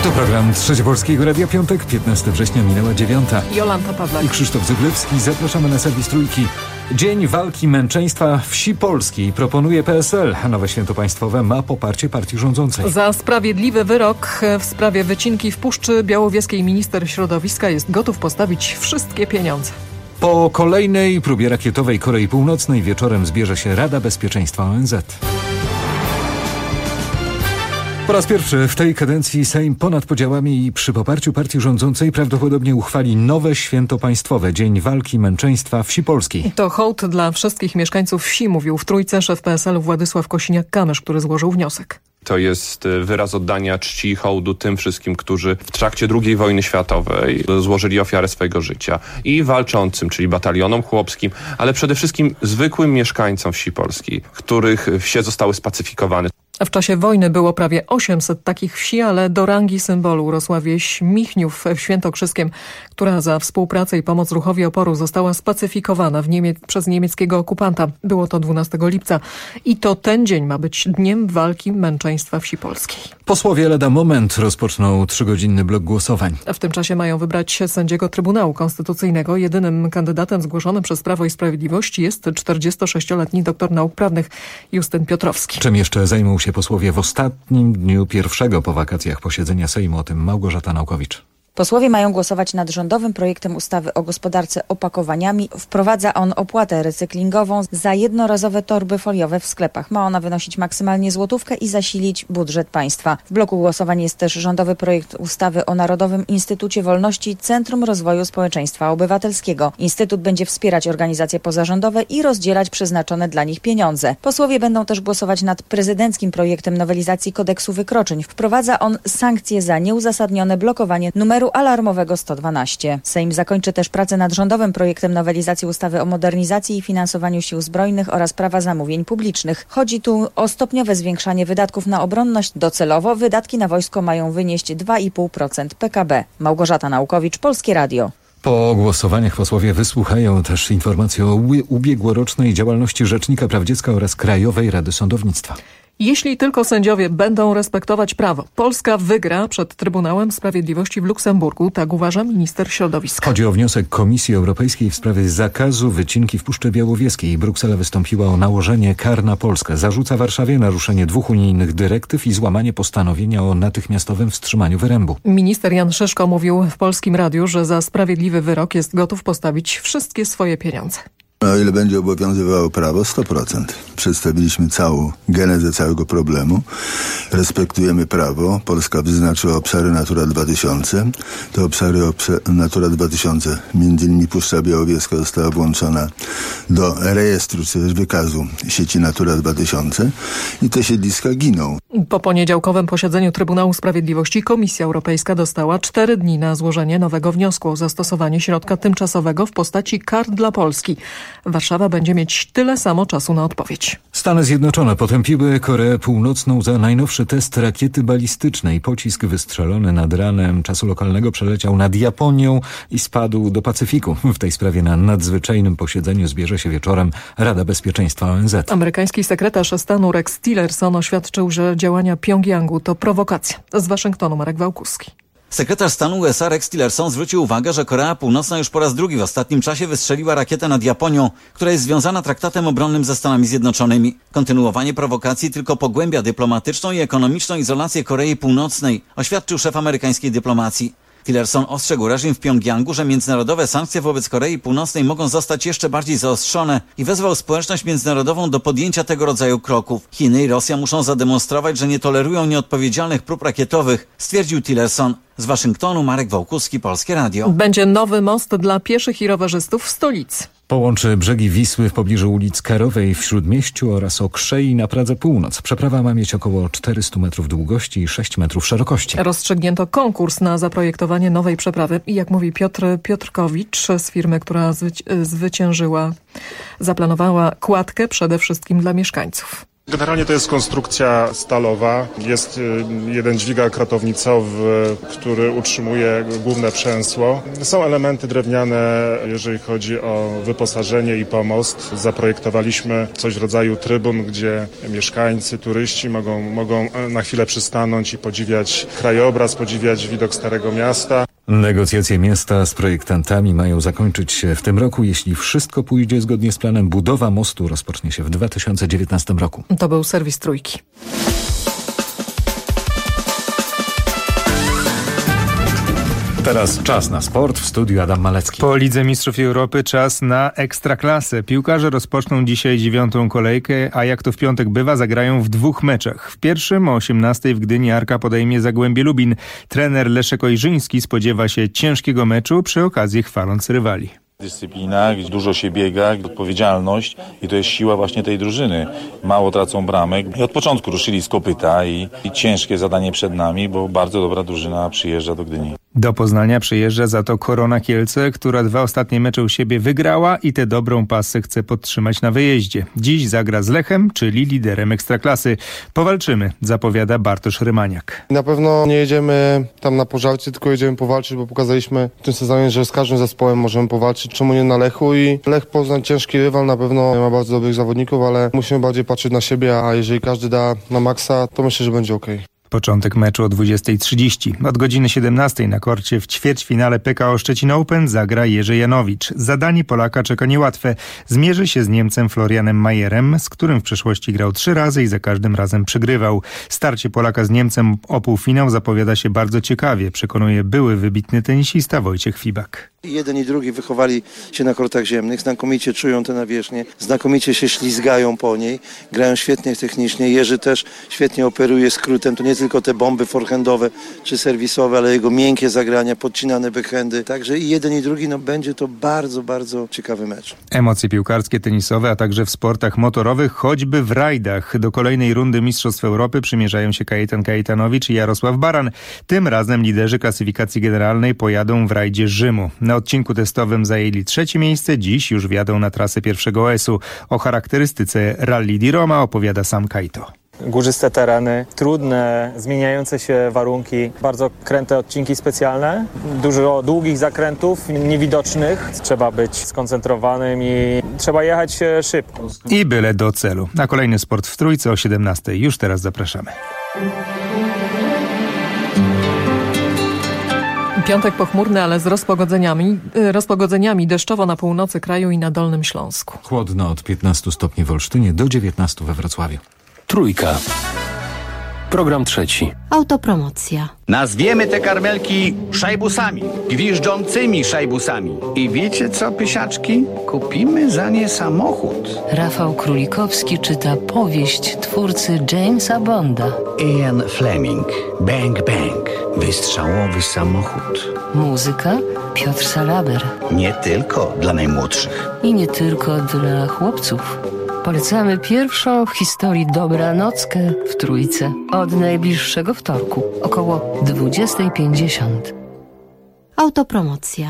To program Trzeci Polskiego Radia Piątek, 15 września, minęła 9. Jolanta Pawlak I Krzysztof Zyglewski. Zapraszamy na serwis Trójki. Dzień Walki Męczeństwa Wsi Polskiej proponuje PSL, a nowe święto państwowe ma poparcie partii rządzącej. Za sprawiedliwy wyrok w sprawie wycinki w Puszczy Białowieskiej minister środowiska jest gotów postawić wszystkie pieniądze. Po kolejnej próbie rakietowej Korei Północnej wieczorem zbierze się Rada Bezpieczeństwa ONZ. Po raz pierwszy w tej kadencji Sejm ponad podziałami i przy poparciu partii rządzącej prawdopodobnie uchwali nowe święto państwowe, Dzień Walki Męczeństwa Wsi Polskiej. To hołd dla wszystkich mieszkańców wsi, mówił w Trójce szef PSL-u Władysław Kosiniak-Kamysz, który złożył wniosek. To jest wyraz oddania czci i hołdu tym wszystkim, którzy w trakcie II wojny światowej złożyli ofiarę swojego życia. I walczącym, czyli batalionom chłopskim, ale przede wszystkim zwykłym mieszkańcom wsi polskiej, których wsie zostały spacyfikowane. W czasie wojny było prawie 800 takich wsi, ale do rangi symbolu urosła wieś Michniów w Świętokrzyskiem, która za współpracę i pomoc ruchowi oporu została spacyfikowana przez niemieckiego okupanta. Było to 12 lipca i to ten dzień ma być Dniem Walki Męczeństwa Wsi Polskiej. Posłowie lada moment rozpoczną 3-godzinny blok głosowań. W tym czasie mają wybrać sędziego Trybunału Konstytucyjnego. Jedynym kandydatem zgłoszonym przez Prawo i Sprawiedliwość jest 46-letni doktor nauk prawnych Justyn Piotrowski. Czym jeszcze zajmą się posłowie w ostatnim dniu pierwszego po wakacjach posiedzenia Sejmu? O tym Małgorzata Naukowicz. Posłowie mają głosować nad rządowym projektem ustawy o gospodarce opakowaniami. Wprowadza on opłatę recyklingową za jednorazowe torby foliowe w sklepach. Ma ona wynosić maksymalnie złotówkę i zasilić budżet państwa. W bloku głosowań jest też rządowy projekt ustawy o Narodowym Instytucie Wolności Centrum Rozwoju Społeczeństwa Obywatelskiego. Instytut będzie wspierać organizacje pozarządowe i rozdzielać przeznaczone dla nich pieniądze. Posłowie będą też głosować nad prezydenckim projektem nowelizacji kodeksu wykroczeń. Wprowadza on sankcje za nieuzasadnione blokowanie numeru alarmowego 112. Sejm zakończy też pracę nad rządowym projektem nowelizacji ustawy o modernizacji i finansowaniu sił zbrojnych oraz prawa zamówień publicznych. Chodzi tu o stopniowe zwiększanie wydatków na obronność. Docelowo wydatki na wojsko mają wynieść 2,5% PKB. Małgorzata Naukowicz, Polskie Radio. Po głosowaniach posłowie wysłuchają też informacji o ubiegłorocznej działalności Rzecznika Praw Dziecka oraz Krajowej Rady Sądownictwa. Jeśli tylko sędziowie będą respektować prawo, Polska wygra przed Trybunałem Sprawiedliwości w Luksemburgu, tak uważa minister środowiska. Chodzi o wniosek Komisji Europejskiej w sprawie zakazu wycinki w Puszczy Białowieskiej. Bruksela wystąpiła o nałożenie kar na Polskę. Zarzuca Warszawie naruszenie 2 unijnych dyrektyw i złamanie postanowienia o natychmiastowym wstrzymaniu wyrębu. Minister Jan Szyszko mówił w Polskim Radiu, że za sprawiedliwy wyrok jest gotów postawić wszystkie swoje pieniądze. O ile będzie obowiązywało prawo, 100%. Przedstawiliśmy całą genezę całego problemu. Respektujemy prawo. Polska wyznaczyła obszary Natura 2000. Te obszary Natura 2000, między innymi Puszcza Białowieska, została włączona do rejestru, czy też wykazu sieci Natura 2000 i te siedliska giną. Po poniedziałkowym posiedzeniu Trybunału Sprawiedliwości Komisja Europejska dostała 4 dni na złożenie nowego wniosku o zastosowanie środka tymczasowego w postaci kar dla Polski. Warszawa będzie mieć tyle samo czasu na odpowiedź. Stany Zjednoczone potępiły Koreę Północną za najnowszy test rakiety balistycznej. Pocisk wystrzelony nad ranem czasu lokalnego przeleciał nad Japonią i spadł do Pacyfiku. W tej sprawie na nadzwyczajnym posiedzeniu zbierze się wieczorem Rada Bezpieczeństwa ONZ. Amerykański sekretarz stanu Rex Tillerson oświadczył, że działania Pjongjangu to prowokacja. Z Waszyngtonu Marek Wałkuski. Sekretarz stanu USA Rex Tillerson zwrócił uwagę, że Korea Północna już po raz drugi w ostatnim czasie wystrzeliła rakietę nad Japonią, która jest związana traktatem obronnym ze Stanami Zjednoczonymi. Kontynuowanie prowokacji tylko pogłębia dyplomatyczną i ekonomiczną izolację Korei Północnej, oświadczył szef amerykańskiej dyplomacji. Tillerson ostrzegł reżim w Pjongjangu, że międzynarodowe sankcje wobec Korei Północnej mogą zostać jeszcze bardziej zaostrzone i wezwał społeczność międzynarodową do podjęcia tego rodzaju kroków. Chiny i Rosja muszą zademonstrować, że nie tolerują nieodpowiedzialnych prób rakietowych, stwierdził Tillerson. Z Waszyngtonu Marek Wałkuski, Polskie Radio. Będzie nowy most dla pieszych i rowerzystów w stolicy. Połączy brzegi Wisły w pobliżu ulic Karowej w Śródmieściu oraz Okrzei na Pradze Północ. Przeprawa ma mieć około 400 metrów długości i 6 metrów szerokości. Rozstrzygnięto konkurs na zaprojektowanie nowej przeprawy i jak mówi Piotr Piotrkowicz z firmy, która zwyciężyła, zaplanowała kładkę przede wszystkim dla mieszkańców. Generalnie to jest konstrukcja stalowa. Jest jeden dźwigak ratownicowy, który utrzymuje główne przęsło. Są elementy drewniane, jeżeli chodzi o wyposażenie i pomost. Zaprojektowaliśmy coś w rodzaju trybun, gdzie mieszkańcy, turyści mogą na chwilę przystanąć i podziwiać krajobraz, podziwiać widok Starego Miasta. Negocjacje miasta z projektantami mają zakończyć się w tym roku. Jeśli wszystko pójdzie zgodnie z planem, budowa mostu rozpocznie się w 2019 roku. To był serwis Trójki. Teraz czas na sport. W studiu Adam Malecki. Po Lidze Mistrzów Europy czas na Ekstraklasę. Piłkarze rozpoczną dzisiaj 9. kolejkę, a jak to w piątek bywa, zagrają w 2 meczach. W pierwszym o 18 w Gdyni Arka podejmie Zagłębie Lubin. Trener Leszek Ojrzyński spodziewa się ciężkiego meczu, przy okazji chwaląc rywali. Dyscyplina, dużo się biega, odpowiedzialność i to jest siła właśnie tej drużyny. Mało tracą bramek i od początku ruszyli z kopyta i ciężkie zadanie przed nami, bo bardzo dobra drużyna przyjeżdża do Gdyni. Do Poznania przyjeżdża za to Korona Kielce, która 2 ostatnie mecze u siebie wygrała i tę dobrą pasę chce podtrzymać na wyjeździe. Dziś zagra z Lechem, czyli liderem Ekstraklasy. Powalczymy, zapowiada Bartosz Rymaniak. Na pewno nie jedziemy tam na pożarcie, tylko jedziemy powalczyć, bo pokazaliśmy w tym sezonie, że z każdym zespołem możemy powalczyć. Czemu nie na Lechu? I Lech Poznań ciężki rywal, na pewno ma bardzo dobrych zawodników, ale musimy bardziej patrzeć na siebie, a jeżeli każdy da na maksa, to myślę, że będzie okej. Początek meczu o 20:30. Od godziny 17 na korcie w ćwierćfinale PKO Szczecin Open zagra Jerzy Janowicz. Zadanie Polaka czeka niełatwe. Zmierzy się z Niemcem Florianem Majerem, z którym w przeszłości grał 3 razy i za każdym razem przegrywał. Starcie Polaka z Niemcem o półfinał zapowiada się bardzo ciekawie, przekonuje były wybitny tenisista Wojciech Fibak. Jeden i drugi wychowali się na kortach ziemnych, znakomicie czują tę nawierzchnię, znakomicie się ślizgają po niej, grają świetnie technicznie. Jerzy też świetnie operuje skrótem, to nie tylko te bomby forehandowe czy serwisowe, ale jego miękkie zagrania, podcinane backhandy. Także i jeden i drugi, będzie to bardzo, bardzo ciekawy mecz. Emocje piłkarskie, tenisowe, a także w sportach motorowych, choćby w rajdach. Do kolejnej rundy Mistrzostw Europy przymierzają się Kajetan Kajetanowicz i Jarosław Baran. Tym razem liderzy klasyfikacji generalnej pojadą w rajdzie Rzymu. Na odcinku testowym zajęli 3. miejsce, dziś już wjadą na trasę pierwszego OS-u. O charakterystyce Rally di Roma opowiada sam Kajto. Górzyste tereny, trudne, zmieniające się warunki, bardzo kręte odcinki specjalne, dużo długich zakrętów, niewidocznych. Trzeba być skoncentrowanym i trzeba jechać szybko. I byle do celu. Na kolejny sport w Trójce o 17:00. Już teraz zapraszamy. Piątek pochmurny, ale z rozpogodzeniami deszczowo na północy kraju i na Dolnym Śląsku. Chłodno od 15 stopni w Olsztynie do 19 we Wrocławiu. Trójka. Program trzeci. Autopromocja. Nazwiemy te karmelki szajbusami, gwiżdżącymi szajbusami. I wiecie co, pysiaczki? Kupimy za nie samochód. Rafał Królikowski czyta powieść twórcy Jamesa Bonda. Ian Fleming. Bang Bang. Wystrzałowy samochód. Muzyka Piotr Salaber. Nie tylko dla najmłodszych. I nie tylko dla chłopców. Polecamy pierwszą w historii dobranockę w Trójce od najbliższego wtorku, około 20:50. Autopromocja.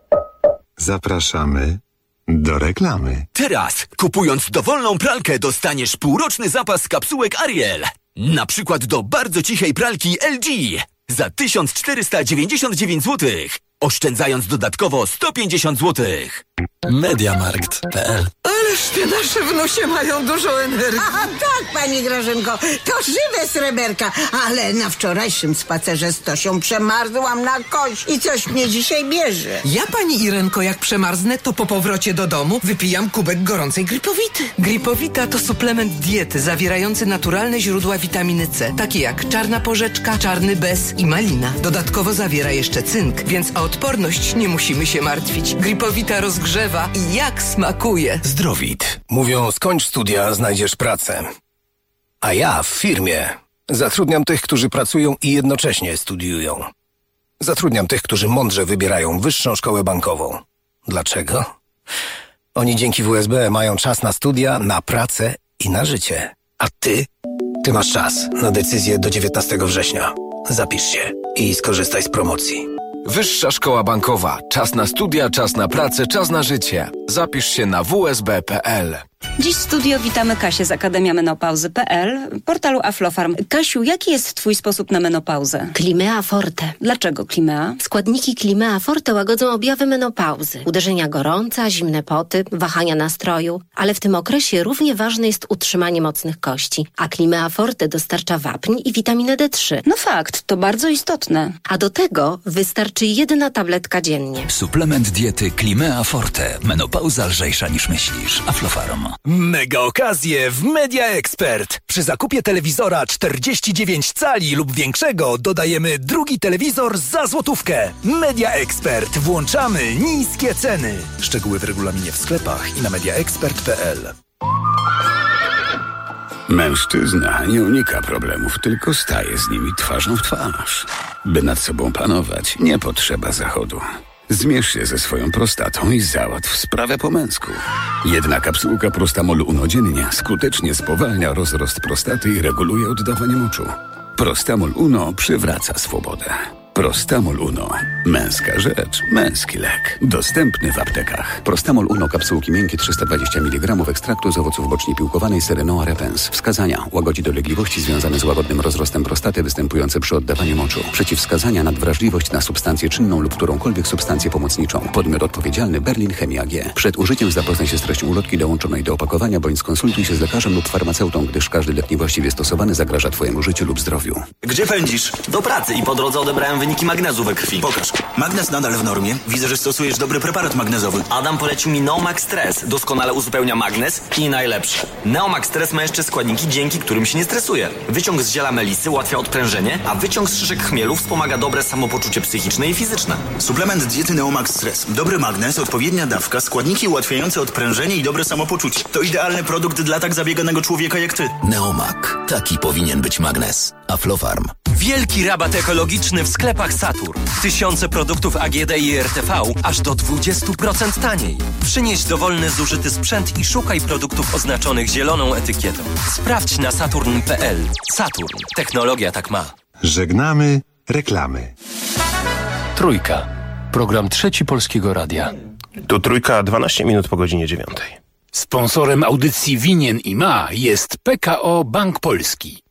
Zapraszamy do reklamy. Teraz, kupując dowolną pralkę, dostaniesz półroczny zapas kapsułek Ariel. Na przykład do bardzo cichej pralki LG za 1499 zł, oszczędzając dodatkowo 150 zł. Mediamarkt.pl. Ależ te nasze wnusie mają dużo energii. A tak, pani Grażynko, to żywe sreberka, ale na wczorajszym spacerze z Tosią przemarzłam na kość i coś mnie dzisiaj bierze. Ja, pani Irenko, jak przemarznę, to po powrocie do domu wypijam kubek gorącej Gripowity. Gripowita to suplement diety zawierający naturalne źródła witaminy C, takie jak czarna porzeczka, czarny bez i malina. Dodatkowo zawiera jeszcze cynk, więc o odporność nie musimy się martwić. Gripowita rozgrzewa i jak smakuje. Zdrowit. Mówią, skończ studia, znajdziesz pracę. A ja w firmie zatrudniam tych, którzy pracują i jednocześnie studiują. Zatrudniam tych, którzy mądrze wybierają wyższą szkołę bankową. Dlaczego? Oni dzięki WSB mają czas na studia, na pracę i na życie. A ty? Ty masz czas na decyzję do 19 września. Zapisz się i skorzystaj z promocji. Wyższa Szkoła Bankowa. Czas na studia, czas na pracę, czas na życie. Zapisz się na wsb.pl. Dziś w studio witamy Kasię z akademiamenopauzy.pl, portalu Aflofarm. Kasiu, jaki jest twój sposób na menopauzę? Climea Forte. Dlaczego Climea? Składniki Climea Forte łagodzą objawy menopauzy. Uderzenia gorąca, zimne poty, wahania nastroju. Ale w tym okresie równie ważne jest utrzymanie mocnych kości. A Climea Forte dostarcza wapń i witaminę D3. No fakt, to bardzo istotne. A do tego wystarczy 1 tabletka dziennie. Suplement diety Climea Forte. Menopauza lżejsza niż myślisz. Aflofarm. Mega okazje w Media Expert. Przy zakupie telewizora 49 cali lub większego dodajemy drugi telewizor za złotówkę. Media Expert. Włączamy niskie ceny. Szczegóły w regulaminie w sklepach i na mediaexpert.pl. Mężczyzna nie unika problemów, tylko staje z nimi twarzą w twarz. By nad sobą panować, nie potrzeba zachodu. Zmierz się ze swoją prostatą i załatw sprawę po męsku. Jedna kapsułka Prostamol Uno dziennie skutecznie spowalnia rozrost prostaty i reguluje oddawanie moczu. Prostamol Uno przywraca swobodę. Prostamol Uno. Męska rzecz, męski lek. Dostępny w aptekach. Prostamol Uno, kapsułki miękkie 320 mg ekstraktu z owoców boczni piłkowanej Serenoa repens. Wskazania: łagodzi dolegliwości związane z łagodnym rozrostem prostaty występujące przy oddawaniu moczu. Przeciwwskazania: nadwrażliwość na substancję czynną lub którąkolwiek substancję pomocniczą. Podmiot odpowiedzialny: Berlin Chemia AG. Przed użyciem zapoznaj się z treścią ulotki dołączonej do opakowania bądź skonsultuj się z lekarzem lub farmaceutą, gdyż każdy lek niewłaściwie stosowany zagraża twojemu życiu lub zdrowiu. Gdzie pędzisz? Do pracy i po drodze odebrałem wyniki magnezu we krwi. Pokaż. Magnez nadal w normie. Widzę, że stosujesz dobry preparat magnezowy. Adam polecił mi Neomax Stress. Doskonale uzupełnia magnez i najlepsze. Neomax Stress ma jeszcze składniki, dzięki którym się nie stresuje. Wyciąg z ziela melisy ułatwia odprężenie, a wyciąg z szyszek chmielu wspomaga dobre samopoczucie psychiczne i fizyczne. Suplement diety Neomax Stress. Dobry magnez, odpowiednia dawka, składniki ułatwiające odprężenie i dobre samopoczucie. To idealny produkt dla tak zabieganego człowieka jak ty. Neomak. Taki powinien być magnez. Aflofarm. Wielki rabat ekologiczny w sklepach Saturn. Tysiące produktów AGD i RTV aż do 20% taniej. Przynieś dowolny zużyty sprzęt i szukaj produktów oznaczonych zieloną etykietą. Sprawdź na saturn.pl. Saturn. Technologia tak ma. Żegnamy reklamy. Trójka. Program Trzeci Polskiego Radia. Tu Trójka, 12 minut po godzinie 9. Sponsorem audycji Winien i Ma jest PKO Bank Polski.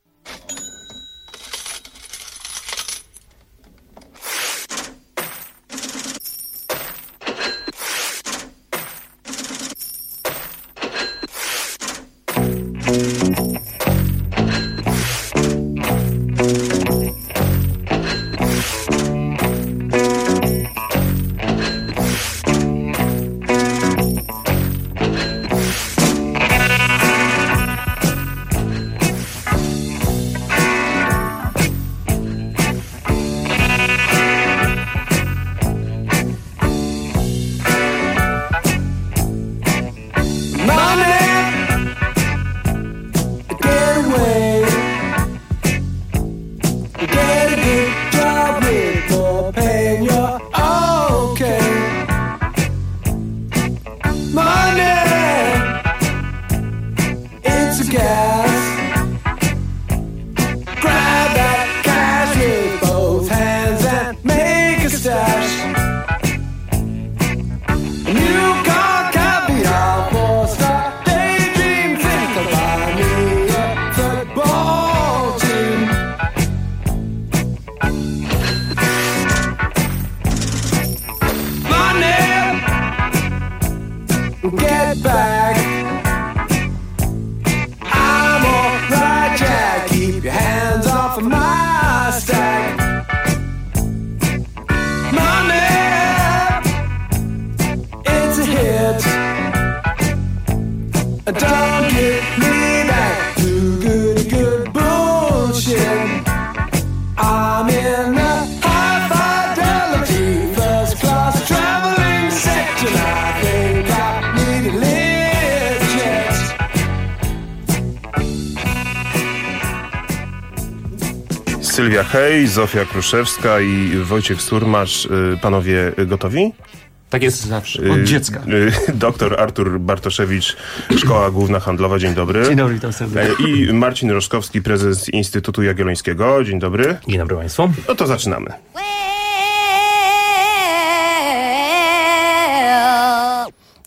Sylwia Hej, Zofia Kruszewska i Wojciech Surmacz. Panowie gotowi? Tak jest zawsze, od dziecka. Doktor Artur Bartoszewicz, Szkoła Główna Handlowa. Dzień dobry. Dzień dobry, witam serdecznie. I Marcin Roszkowski, prezes Instytutu Jagiellońskiego. Dzień dobry. Dzień dobry Państwu. No to zaczynamy.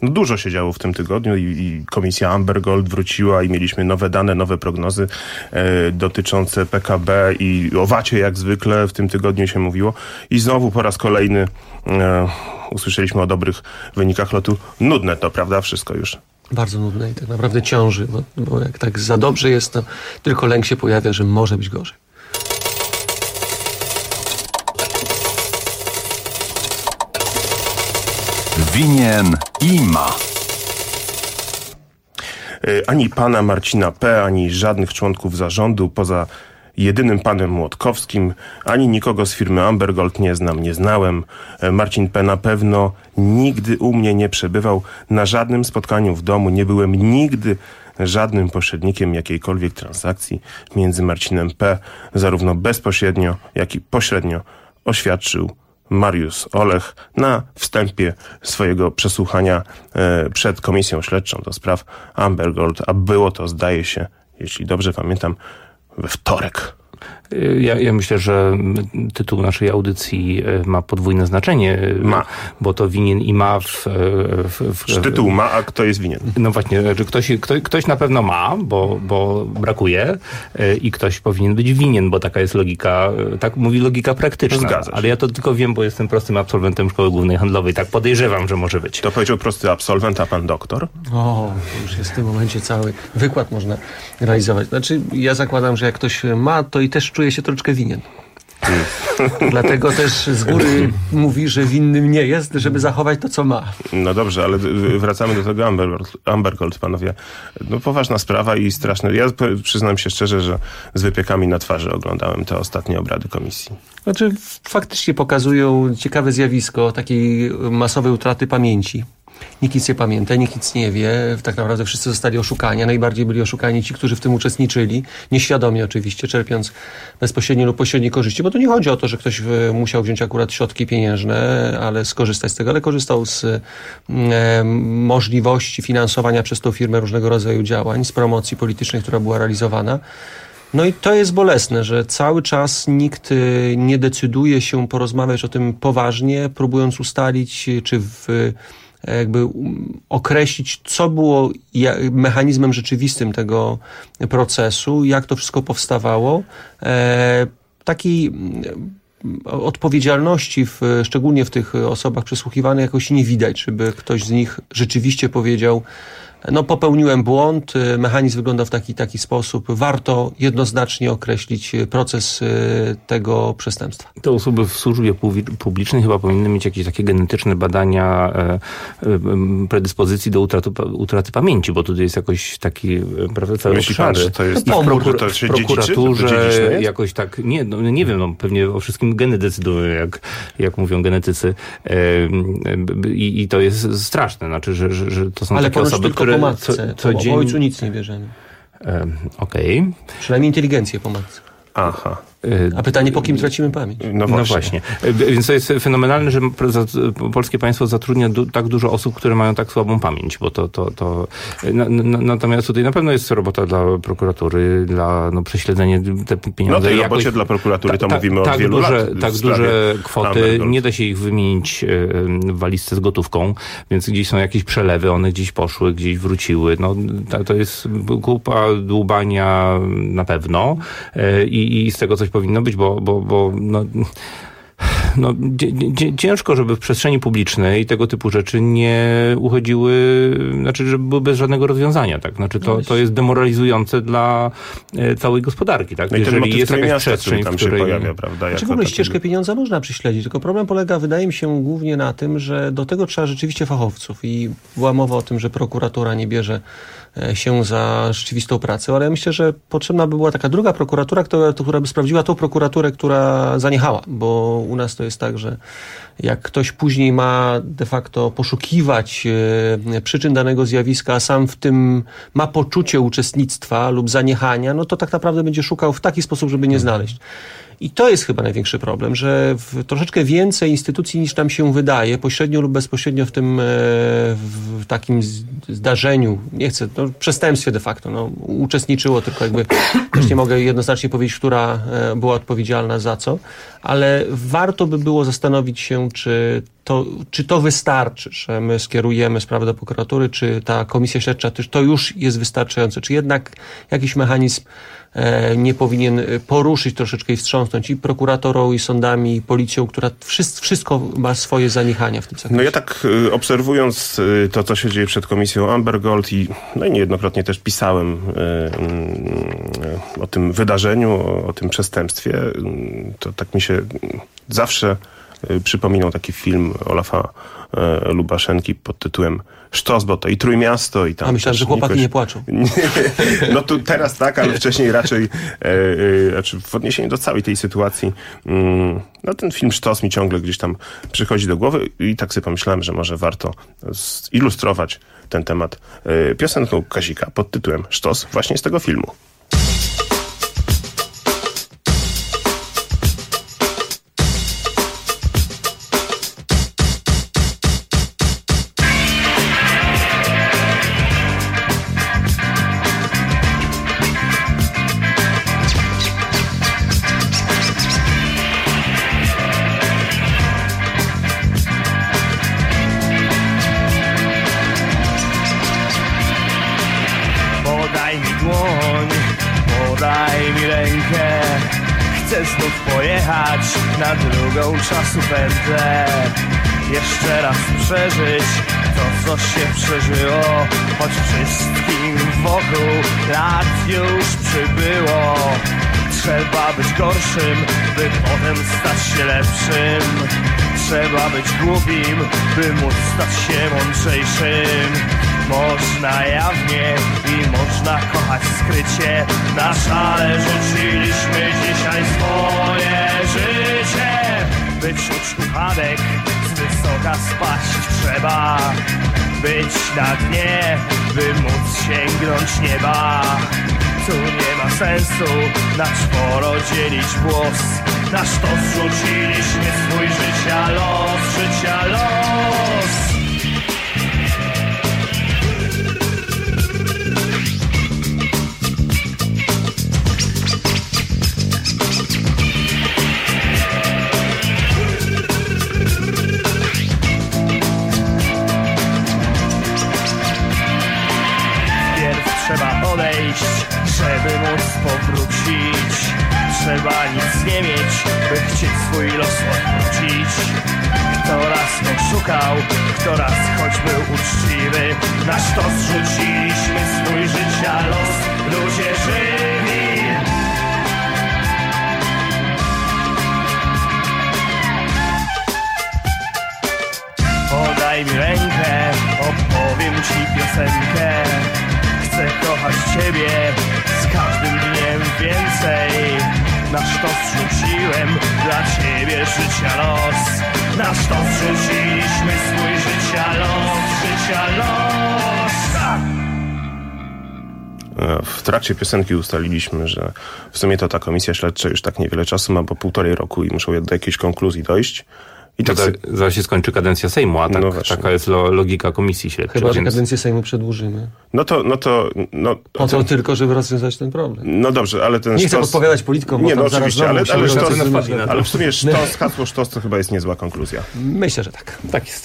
No dużo się działo w tym tygodniu i komisja Amber Gold wróciła i mieliśmy nowe dane, nowe prognozy dotyczące PKB i o VAT-ie jak zwykle w tym tygodniu się mówiło. I znowu po raz kolejny usłyszeliśmy o dobrych wynikach lotu. Nudne to, prawda? Wszystko już. Bardzo nudne i tak naprawdę ciąży, bo jak tak za dobrze jest, to tylko lęk się pojawia, że może być gorzej. Winien i ma. Ani pana Marcina P., ani żadnych członków zarządu, poza jedynym panem Młotkowskim, ani nikogo z firmy Amber Gold nie znałem. Marcin P. na pewno nigdy u mnie nie przebywał, na żadnym spotkaniu w domu nie byłem nigdy żadnym pośrednikiem jakiejkolwiek transakcji między Marcinem P. zarówno bezpośrednio, jak i pośrednio oświadczył Mariusz Olech na wstępie swojego przesłuchania przed Komisją Śledczą do spraw Amber Gold, a było to, zdaje się, jeśli dobrze pamiętam, we wtorek. Ja myślę, że tytuł naszej audycji ma podwójne znaczenie. Ma. Bo to winien i ma tytuł ma, a kto jest winien? No właśnie, ktoś na pewno ma, bo brakuje i ktoś powinien być winien, bo taka jest logika, tak mówi logika praktyczna. Zgadza się. Ale ja to tylko wiem, bo jestem prostym absolwentem Szkoły Głównej Handlowej. Tak podejrzewam, że może być. To powiedział prosty absolwent, a pan doktor? O, już jest w tym momencie cały wykład można realizować. Znaczy, ja zakładam, że jak ktoś ma, to i też czuje się troszeczkę winien. Dlatego też z góry mówi, że winnym nie jest, żeby zachować to, co ma. No dobrze, ale wracamy do tego Amber Gold, panowie. No poważna sprawa i straszne. Ja przyznam się szczerze, że z wypiekami na twarzy oglądałem te ostatnie obrady komisji. Znaczy faktycznie pokazują ciekawe zjawisko takiej masowej utraty pamięci. Nikt nic nie pamięta, nikt nic nie wie. Tak naprawdę wszyscy zostali oszukani. Najbardziej byli oszukani ci, którzy w tym uczestniczyli. Nieświadomie oczywiście, czerpiąc bezpośrednie lub pośrednie korzyści. Bo to nie chodzi o to, że ktoś musiał wziąć akurat środki pieniężne, ale skorzystać z tego. Ale korzystał z możliwości finansowania przez tą firmę różnego rodzaju działań, z promocji politycznej, która była realizowana. No i to jest bolesne, że cały czas nikt nie decyduje się porozmawiać o tym poważnie, próbując ustalić, czy jakby określić, co było mechanizmem rzeczywistym tego procesu, jak to wszystko powstawało. Takiej odpowiedzialności, szczególnie w tych osobach przesłuchiwanych, jakoś nie widać, żeby ktoś z nich rzeczywiście powiedział: no popełniłem błąd, mechanizm wygląda w taki sposób. Warto jednoznacznie określić proces tego przestępstwa. Te osoby w służbie publicznej chyba powinny mieć jakieś takie genetyczne badania predyspozycji do utraty pamięci, bo tutaj jest jakoś taki cały obszar. Że to jest w prokuraturze jakoś tak, nie wiem, pewnie o wszystkim geny decydują, jak mówią genetycy. I to jest straszne, znaczy, że to są takie osoby, które po matce. O ojcu nic nie bierzemy. Okej. Przynajmniej inteligencję po matce. Aha. A pytanie, po kim tracimy pamięć? No właśnie. Więc to jest fenomenalne, że polskie państwo zatrudnia tak dużo osób, które mają tak słabą pamięć, bo natomiast tutaj na pewno jest robota dla prokuratury, dla prześledzenie te pieniądze. No tej robocie dla prokuratury to mówimy od wielu lat. Tak duże kwoty, nie da się ich wymienić w walizce z gotówką, więc gdzieś są jakieś przelewy, one gdzieś poszły, gdzieś wróciły. No, to jest kupa dłubania na pewno i z tego coś powinno być, bo ciężko, żeby w przestrzeni publicznej tego typu rzeczy nie uchodziły, znaczy, żeby były bez żadnego rozwiązania, tak? Znaczy, to jest demoralizujące dla całej gospodarki, tak? No jeżeli jest jakaś przestrzeń, tam w której się pojawia, prawda? Znaczy, w ogóle ścieżkę pieniądza można prześledzić, tylko problem polega, wydaje mi się, głównie na tym, że do tego trzeba rzeczywiście fachowców i była mowa o tym, że prokuratura nie bierze się za rzeczywistą pracę, ale ja myślę, że potrzebna by była taka druga prokuratura, która by sprawdziła tą prokuraturę, która zaniechała, bo u nas to jest tak, że jak ktoś później ma de facto poszukiwać przyczyn danego zjawiska, a sam w tym ma poczucie uczestnictwa lub zaniechania, no to tak naprawdę będzie szukał w taki sposób, żeby nie znaleźć. I to jest chyba największy problem, że w troszeczkę więcej instytucji niż nam się wydaje, pośrednio lub bezpośrednio w takim zdarzeniu, nie chcę, przestępstwie de facto, uczestniczyło, tylko jakby też nie mogę jednoznacznie powiedzieć, która była odpowiedzialna za co, ale warto by było zastanowić się, czy czy to wystarczy, że my skierujemy sprawę do prokuratury, czy ta komisja śledcza to już jest wystarczające, czy jednak jakiś mechanizm nie powinien poruszyć troszeczkę i wstrząsnąć i prokuratorą, i sądami, i policją, która wszystko ma swoje zaniechania w tym zakresie. No ja tak obserwując to, co się dzieje przed komisją Amber Gold i niejednokrotnie też pisałem o tym wydarzeniu, o tym przestępstwie, to tak mi się zawsze przypominał taki film Olafa Lubaszenki pod tytułem Sztos, bo to i Trójmiasto i tam... A myślałem, że chłopaki nie płaczą. No tu teraz tak, ale wcześniej raczej w odniesieniu do całej tej sytuacji no ten film Sztos mi ciągle gdzieś tam przychodzi do głowy i tak sobie pomyślałem, że może warto zilustrować ten temat piosenką Kazika pod tytułem Sztos właśnie z tego filmu. Chcę znów pojechać na drugą czasopętlę. Jeszcze raz przeżyć to, co się przeżyło, choć wszystkim wokół lat już przybyło. Trzeba być gorszym, by potem stać się lepszym. Trzeba być głupim, by móc stać się mądrzejszym. Można jawnie i można kochać skrycie. Na szale rzuciliśmy dzisiaj swoje życie. By czuć upadek, z wysoka spaść trzeba. Być na dnie, by móc sięgnąć nieba. Tu nie ma sensu na czworo dzielić włos. Na sztos rzuciliśmy swój życia los. Trzeba odejść, żeby móc powrócić. Trzeba nic nie mieć, by chcieć swój los odwrócić. Kto raz oszukał, kto raz choć był uczciwy. Na sztos rzuciliśmy swój życia los, ludzie żywi. Podaj mi rękę, opowiem ci piosenkę. Chcę kochać ciebie z każdym dniem więcej. Na sztos rzuciłem dla ciebie życia los. Na sztos rzuciliśmy swój życia los. W trakcie piosenki ustaliliśmy, że w sumie to ta komisja śledcza już tak niewiele czasu ma, bo 1,5 roku i muszą do jakiejś konkluzji dojść. I tak zaraz się skończy kadencja Sejmu, a tak, taka jest logika komisji śledczej. Chyba, że kadencję Sejmu przedłużymy. Po to tylko, żeby rozwiązać ten problem. No dobrze, ale ten nie chcę odpowiadać politykom, bo nie, tam oczywiście, zaraz ale w sumie hasło sztos to chyba jest niezła konkluzja. Myślę, że tak. Tak jest.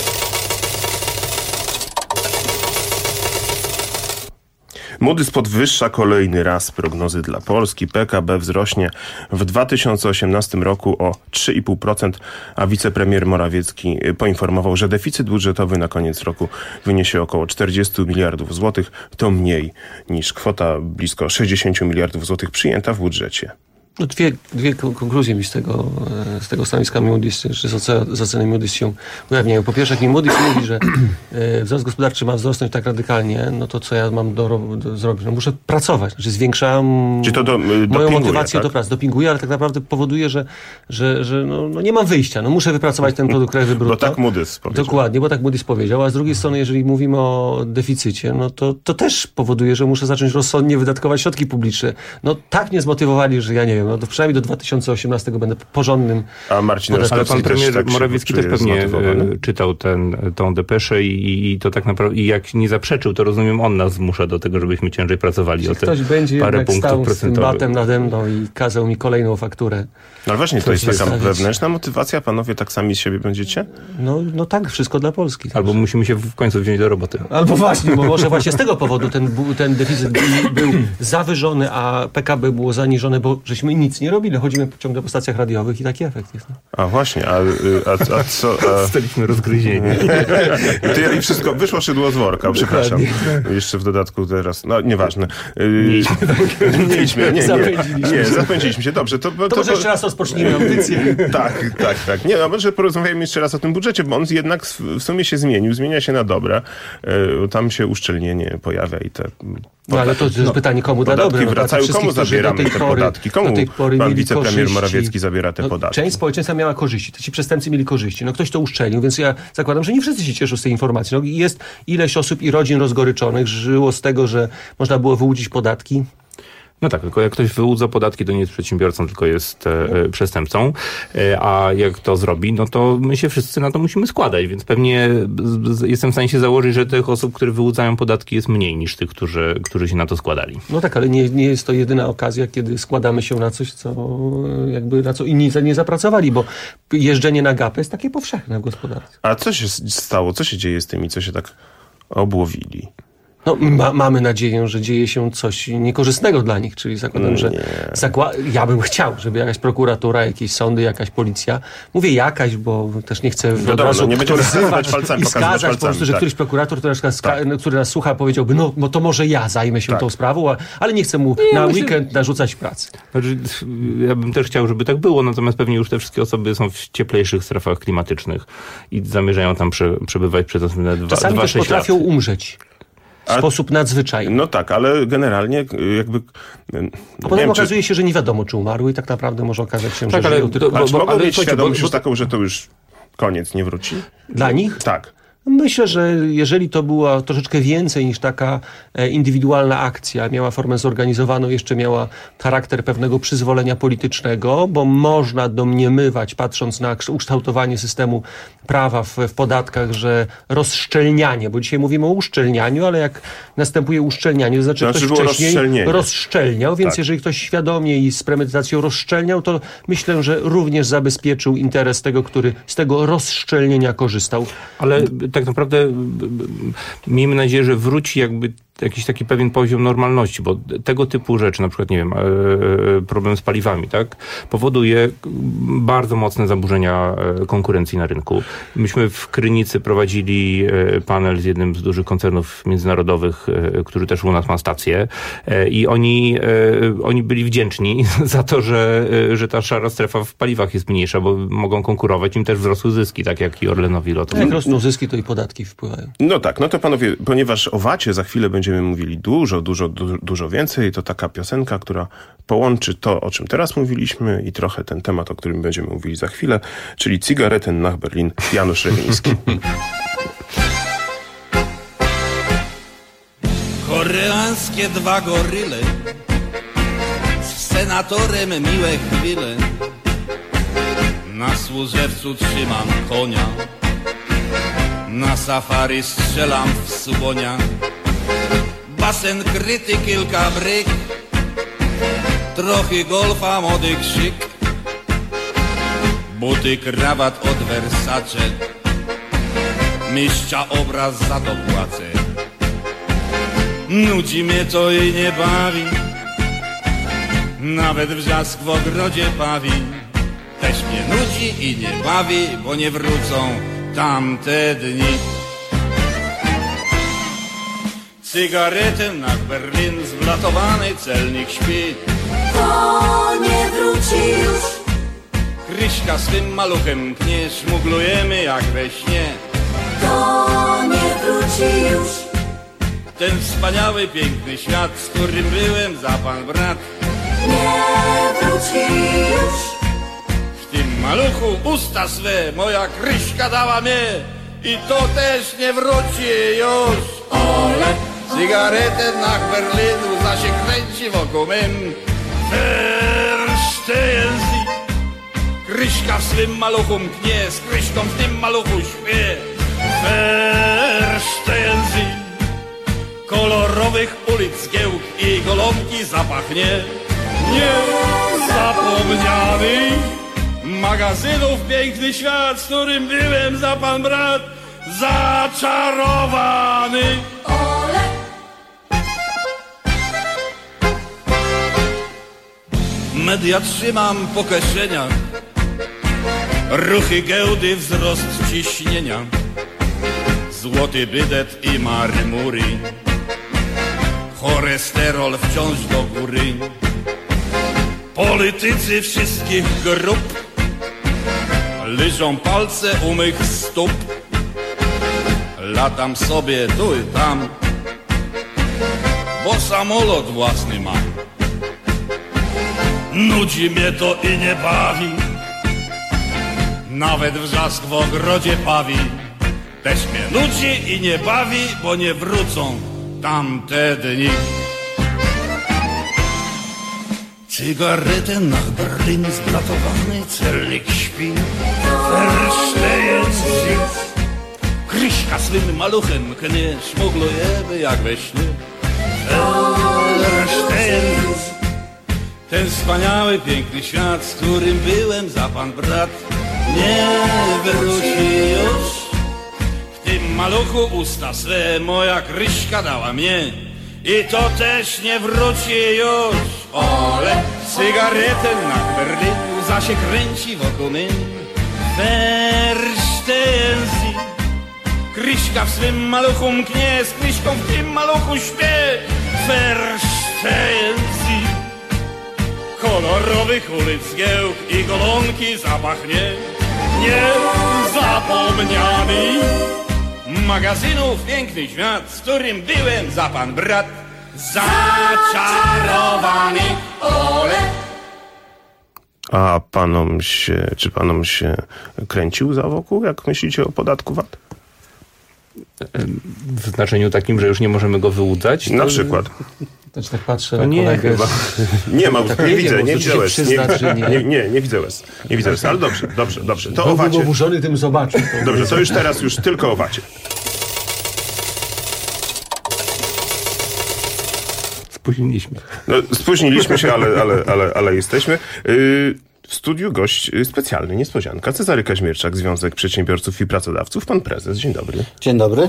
Moody's podwyższa kolejny raz prognozy dla Polski. PKB wzrośnie w 2018 roku o 3,5%, a wicepremier Morawiecki poinformował, że deficyt budżetowy na koniec roku wyniesie około 40 miliardów złotych. To mniej niż kwota blisko 60 miliardów złotych przyjęta w budżecie. No dwie konkluzje mi z tego stanowiska Moody's, czy z oceny Moody's się ujawniają. Po pierwsze, jak mi Moody's mówi, że wzrost gospodarczy ma wzrosnąć tak radykalnie, no to co ja mam zrobić? No muszę pracować, znaczy zwiększam moją motywację do pracy. Dopinguję, ale tak naprawdę powoduje, że nie mam wyjścia. No muszę wypracować ten produkt krajowy brutto. Bo tak Moody's powiedział. Dokładnie, bo tak Moody's powiedział. A z drugiej strony, jeżeli mówimy o deficycie, no to też powoduje, że muszę zacząć rozsądnie wydatkować środki publiczne. No tak mnie zmotywowali, że ja nie wiem, No, przynajmniej do 2018 będę porządnym. A Marcin ale pan premier Morawiecki też pewnie czytał tą depeszę i to tak naprawdę, i jak nie zaprzeczył, to rozumiem, on nas zmusza do tego, żebyśmy ciężej pracowali o te ktoś będzie parę punktów stał procentowych. Z tym batem nade mną i kazał mi kolejną fakturę. No właśnie, to jest taka wewnętrzna motywacja, panowie tak sami z siebie będziecie? No tak, wszystko dla Polski. Albo musimy się w końcu wziąć do roboty. Albo właśnie, bo może właśnie z tego powodu ten deficyt był zawyżony, a PKB było zaniżone, bo żeśmy nic nie robili. Chodzimy ciągle po stacjach radiowych i taki efekt jest. No. A właśnie, a co... Staliśmy rozgryzieni. I wszystko, wyszło szydło z worka, przepraszam. Jeszcze w dodatku teraz, no nieważne. Nie idźmy. Nie, zapędziliśmy się. Dobrze, to może jeszcze raz rozpocznijmy audycję. Tak. Nie, no może porozmawiajmy jeszcze raz o tym budżecie, bo on jednak w sumie się zmienia się na dobre. Tam się uszczelnienie pojawia i te... No ale to jest pytanie, komu dla dobra. Wracają, komu zabieramy te podatki? Komu pan wicepremier Morawiecki zabiera te podatki? Część społeczeństwa miała korzyści, ci przestępcy mieli korzyści. No ktoś to uszczelnił, więc ja zakładam, że nie wszyscy się cieszą z tej informacji. No, jest ileś osób i rodzin rozgoryczonych żyło z tego, że można było wyłudzić podatki. No tak, tylko jak ktoś wyłudza podatki, to nie jest przedsiębiorcą, tylko jest przestępcą, a jak to zrobi, no to my się wszyscy na to musimy składać, więc pewnie jestem w stanie się założyć, że tych osób, które wyłudzają podatki, jest mniej niż tych, którzy się na to składali. No tak, ale nie jest to jedyna okazja, kiedy składamy się na coś, na co inni nie zapracowali, bo jeżdżenie na gapę jest takie powszechne w gospodarce. A co się stało? Co się dzieje z tymi, co się tak obłowili? No, mamy nadzieję, że dzieje się coś niekorzystnego dla nich, czyli zakładam, że ja bym chciał, żeby jakaś prokuratura, jakieś sądy, jakaś policja, mówię jakaś, bo też nie chcę od razu nie będziemy wskazywać palcami, i skazać po prostu, że któryś prokurator, który nas słucha, powiedziałby, no to może ja zajmę się tą sprawą, ale nie chcę mu weekend narzucać pracy. Znaczy, ja bym też chciał, żeby tak było, natomiast pewnie już te wszystkie osoby są w cieplejszych strefach klimatycznych i zamierzają tam przebywać przez następne 2-6 lat. Czasami też potrafią umrzeć. W sposób nadzwyczajny. No tak, ale generalnie jakby... A potem okazuje się, że nie wiadomo, czy umarły i tak naprawdę może okazać się, że żyją tylko... Ale czy mogą mieć świadomość już taką, że to już koniec, nie wróci? Dla nich? Tak. Myślę, że jeżeli to była troszeczkę więcej niż taka indywidualna akcja, miała formę zorganizowaną, jeszcze miała charakter pewnego przyzwolenia politycznego, bo można domniemywać, patrząc na ukształtowanie systemu prawa w podatkach, że rozszczelnianie, bo dzisiaj mówimy o uszczelnianiu, ale jak następuje uszczelnianie, to znaczy ktoś wcześniej rozszczelniał, więc jeżeli ktoś świadomie i z premedytacją rozszczelniał, to myślę, że również zabezpieczył interes tego, który z tego rozszczelnienia korzystał. Ale tak naprawdę miejmy nadzieję, że wróci jakby jakiś taki pewien poziom normalności, bo tego typu rzeczy, na przykład, nie wiem, problem z paliwami, tak, powoduje bardzo mocne zaburzenia konkurencji na rynku. Myśmy w Krynicy prowadzili panel z jednym z dużych koncernów międzynarodowych, który też u nas ma stację i oni byli wdzięczni za to, że ta szara strefa w paliwach jest mniejsza, bo mogą konkurować, im też wzrosły zyski, tak jak i Orlenowi Lotosowi. Jak rosną zyski, to i podatki wpływają. No tak, no to panowie, ponieważ o VAT-cie za chwilę będziemy mówili dużo więcej, to taka piosenka, która połączy to, o czym teraz mówiliśmy i trochę ten temat, o którym będziemy mówili za chwilę, czyli Zigaretten nach Berlin, Janusz Rewiński. Koreańskie dwa goryle, z senatorem miłe chwile, na służewcu trzymam konia, na safari strzelam w słonia. Basen kryty, kilka bryk, trochę golfa, młody krzyk, buty, krawat od Versace, mistrza obraz za to płacę. Nudzi mnie to i nie bawi, nawet wrzask w ogrodzie pawi. Też mnie nudzi i nie bawi, bo nie wrócą tamte dni. Zigaretten nach Berlin, zblatowany celnik śpi. To nie wróci już. Kryśka swym maluchem pnie, szmuglujemy jak we śnie. To nie wróci już. Ten wspaniały, piękny świat, z którym byłem za pan brat. Nie wróci już. W tym maluchu usta swe moja Kryśka dała mnie i to też nie wróci już. Ole! Zigaretten nach Berlin, łza się kręci wokół mym. Verstehen Kryśka w swym maluchu mknie, z Kryśką w tym maluchu śpie. Verstehen kolorowych ulic zgiełk i golonki zapachnie. Niezapomniany magazynów piękny świat, z którym byłem za pan brat zaczarowany. Ole! Media trzymam po kieszeniach, ruchy giełdy, wzrost ciśnienia, złoty bidet i marmury, cholesterol wciąż do góry. Politycy wszystkich grup liżą palce u mych stóp. Latam sobie tu i tam, bo samolot własny mam. Nudzi mnie to i nie bawi, nawet wrzask w ogrodzie pawi. Też mnie nudzi i nie bawi, bo nie wrócą tamte dni. Zigaretten nach Berlin zblatowany celnik śpi. Verstehen Sie? Kryśka swym maluchem knie, szmuglujemy jak we śnie. Verstehen Sie? Ten wspaniały, piękny świat, z którym byłem za pan brat, nie wróci już. W tym maluchu usta swe moja Kryśka dała mnie i to też nie wróci już. Ole, cygaretę na Berlin, łza się kręci wokół mnie. Verstehen Sie? Kryśka w swym maluchu mknie, z Kryśką w tym maluchu śpie. Verstehen Sie? Kolorowych ulic zgiełk i golonki zapachnie. Niezapomniany magazynów piękny świat, z którym byłem za pan brat zaczarowany. Ole! A panom się kręcił za wokół, jak myślicie o podatku VAT? W znaczeniu takim, że już nie możemy go wyłudzać? Na przykład. Też tak patrzę to na nie, kolegę. Chyba. Nie ma, tak nie widzę, nie widzę łez. Nie widzę łez. Nie widzę łez, ale dobrze. To o Byłby wacie. oburzony, tym zobaczył. Dobrze, to już teraz tylko o wacie. Spóźniliśmy się, ale jesteśmy. W studiu gość specjalny, niespodzianka. Cezary Kaźmierczak, Związek Przedsiębiorców i Pracodawców. Pan prezes, dzień dobry. Dzień dobry.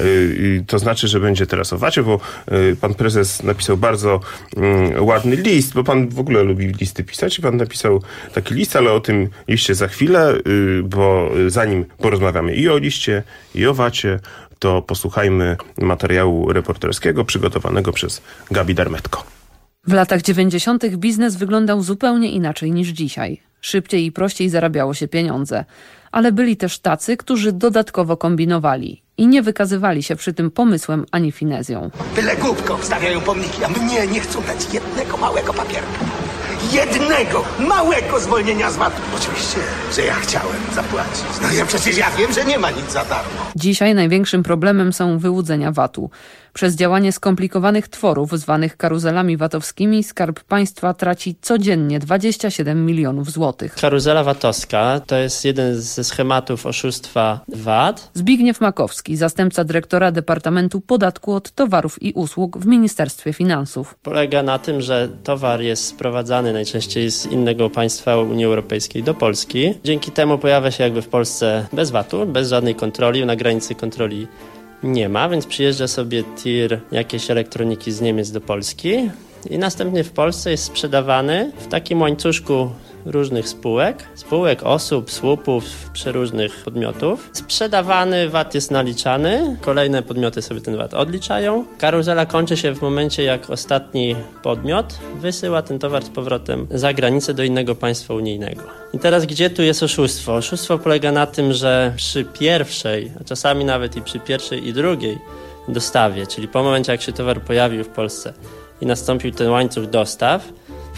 To znaczy, że będzie teraz o wacie, bo pan prezes napisał bardzo ładny list, bo pan w ogóle lubi listy pisać i pan napisał taki list, ale o tym liście za chwilę, bo zanim porozmawiamy i o liście, i o wacie, to posłuchajmy materiału reporterskiego przygotowanego przez Gabi Darmetko. W latach 90. biznes wyglądał zupełnie inaczej niż dzisiaj. Szybciej i prościej zarabiało się pieniądze. Ale byli też tacy, którzy dodatkowo kombinowali i nie wykazywali się przy tym pomysłem ani finezją. Byle głupkom stawiają pomniki, a mnie nie chcą dać jednego małego papierka. Jednego małego zwolnienia z VAT-u. Oczywiście, że ja chciałem zapłacić. No ja przecież wiem, że nie ma nic za darmo. Dzisiaj największym problemem są wyłudzenia VAT-u. Przez działanie skomplikowanych tworów zwanych karuzelami VAT-owskimi Skarb Państwa traci codziennie 27 milionów złotych. Karuzela VAT-owska to jest jeden ze schematów oszustwa VAT. Zbigniew Makowski, zastępca dyrektora Departamentu Podatku od Towarów i Usług w Ministerstwie Finansów. Polega na tym, że towar jest sprowadzany najczęściej z innego państwa Unii Europejskiej do Polski. Dzięki temu pojawia się jakby w Polsce bez VAT-u, bez żadnej kontroli, na granicy kontroli nie ma, więc przyjeżdża sobie tir jakiejś elektroniki z Niemiec do Polski i następnie w Polsce jest sprzedawany w takim łańcuszku różnych spółek, osób, słupów, przeróżnych podmiotów. Sprzedawany, VAT jest naliczany, kolejne podmioty sobie ten VAT odliczają. Karuzela kończy się w momencie, jak ostatni podmiot wysyła ten towar z powrotem za granicę do innego państwa unijnego. I teraz gdzie tu jest oszustwo? Oszustwo polega na tym, że przy pierwszej, a czasami nawet i przy pierwszej i drugiej dostawie, czyli po momencie, jak się towar pojawił w Polsce i nastąpił ten łańcuch dostaw,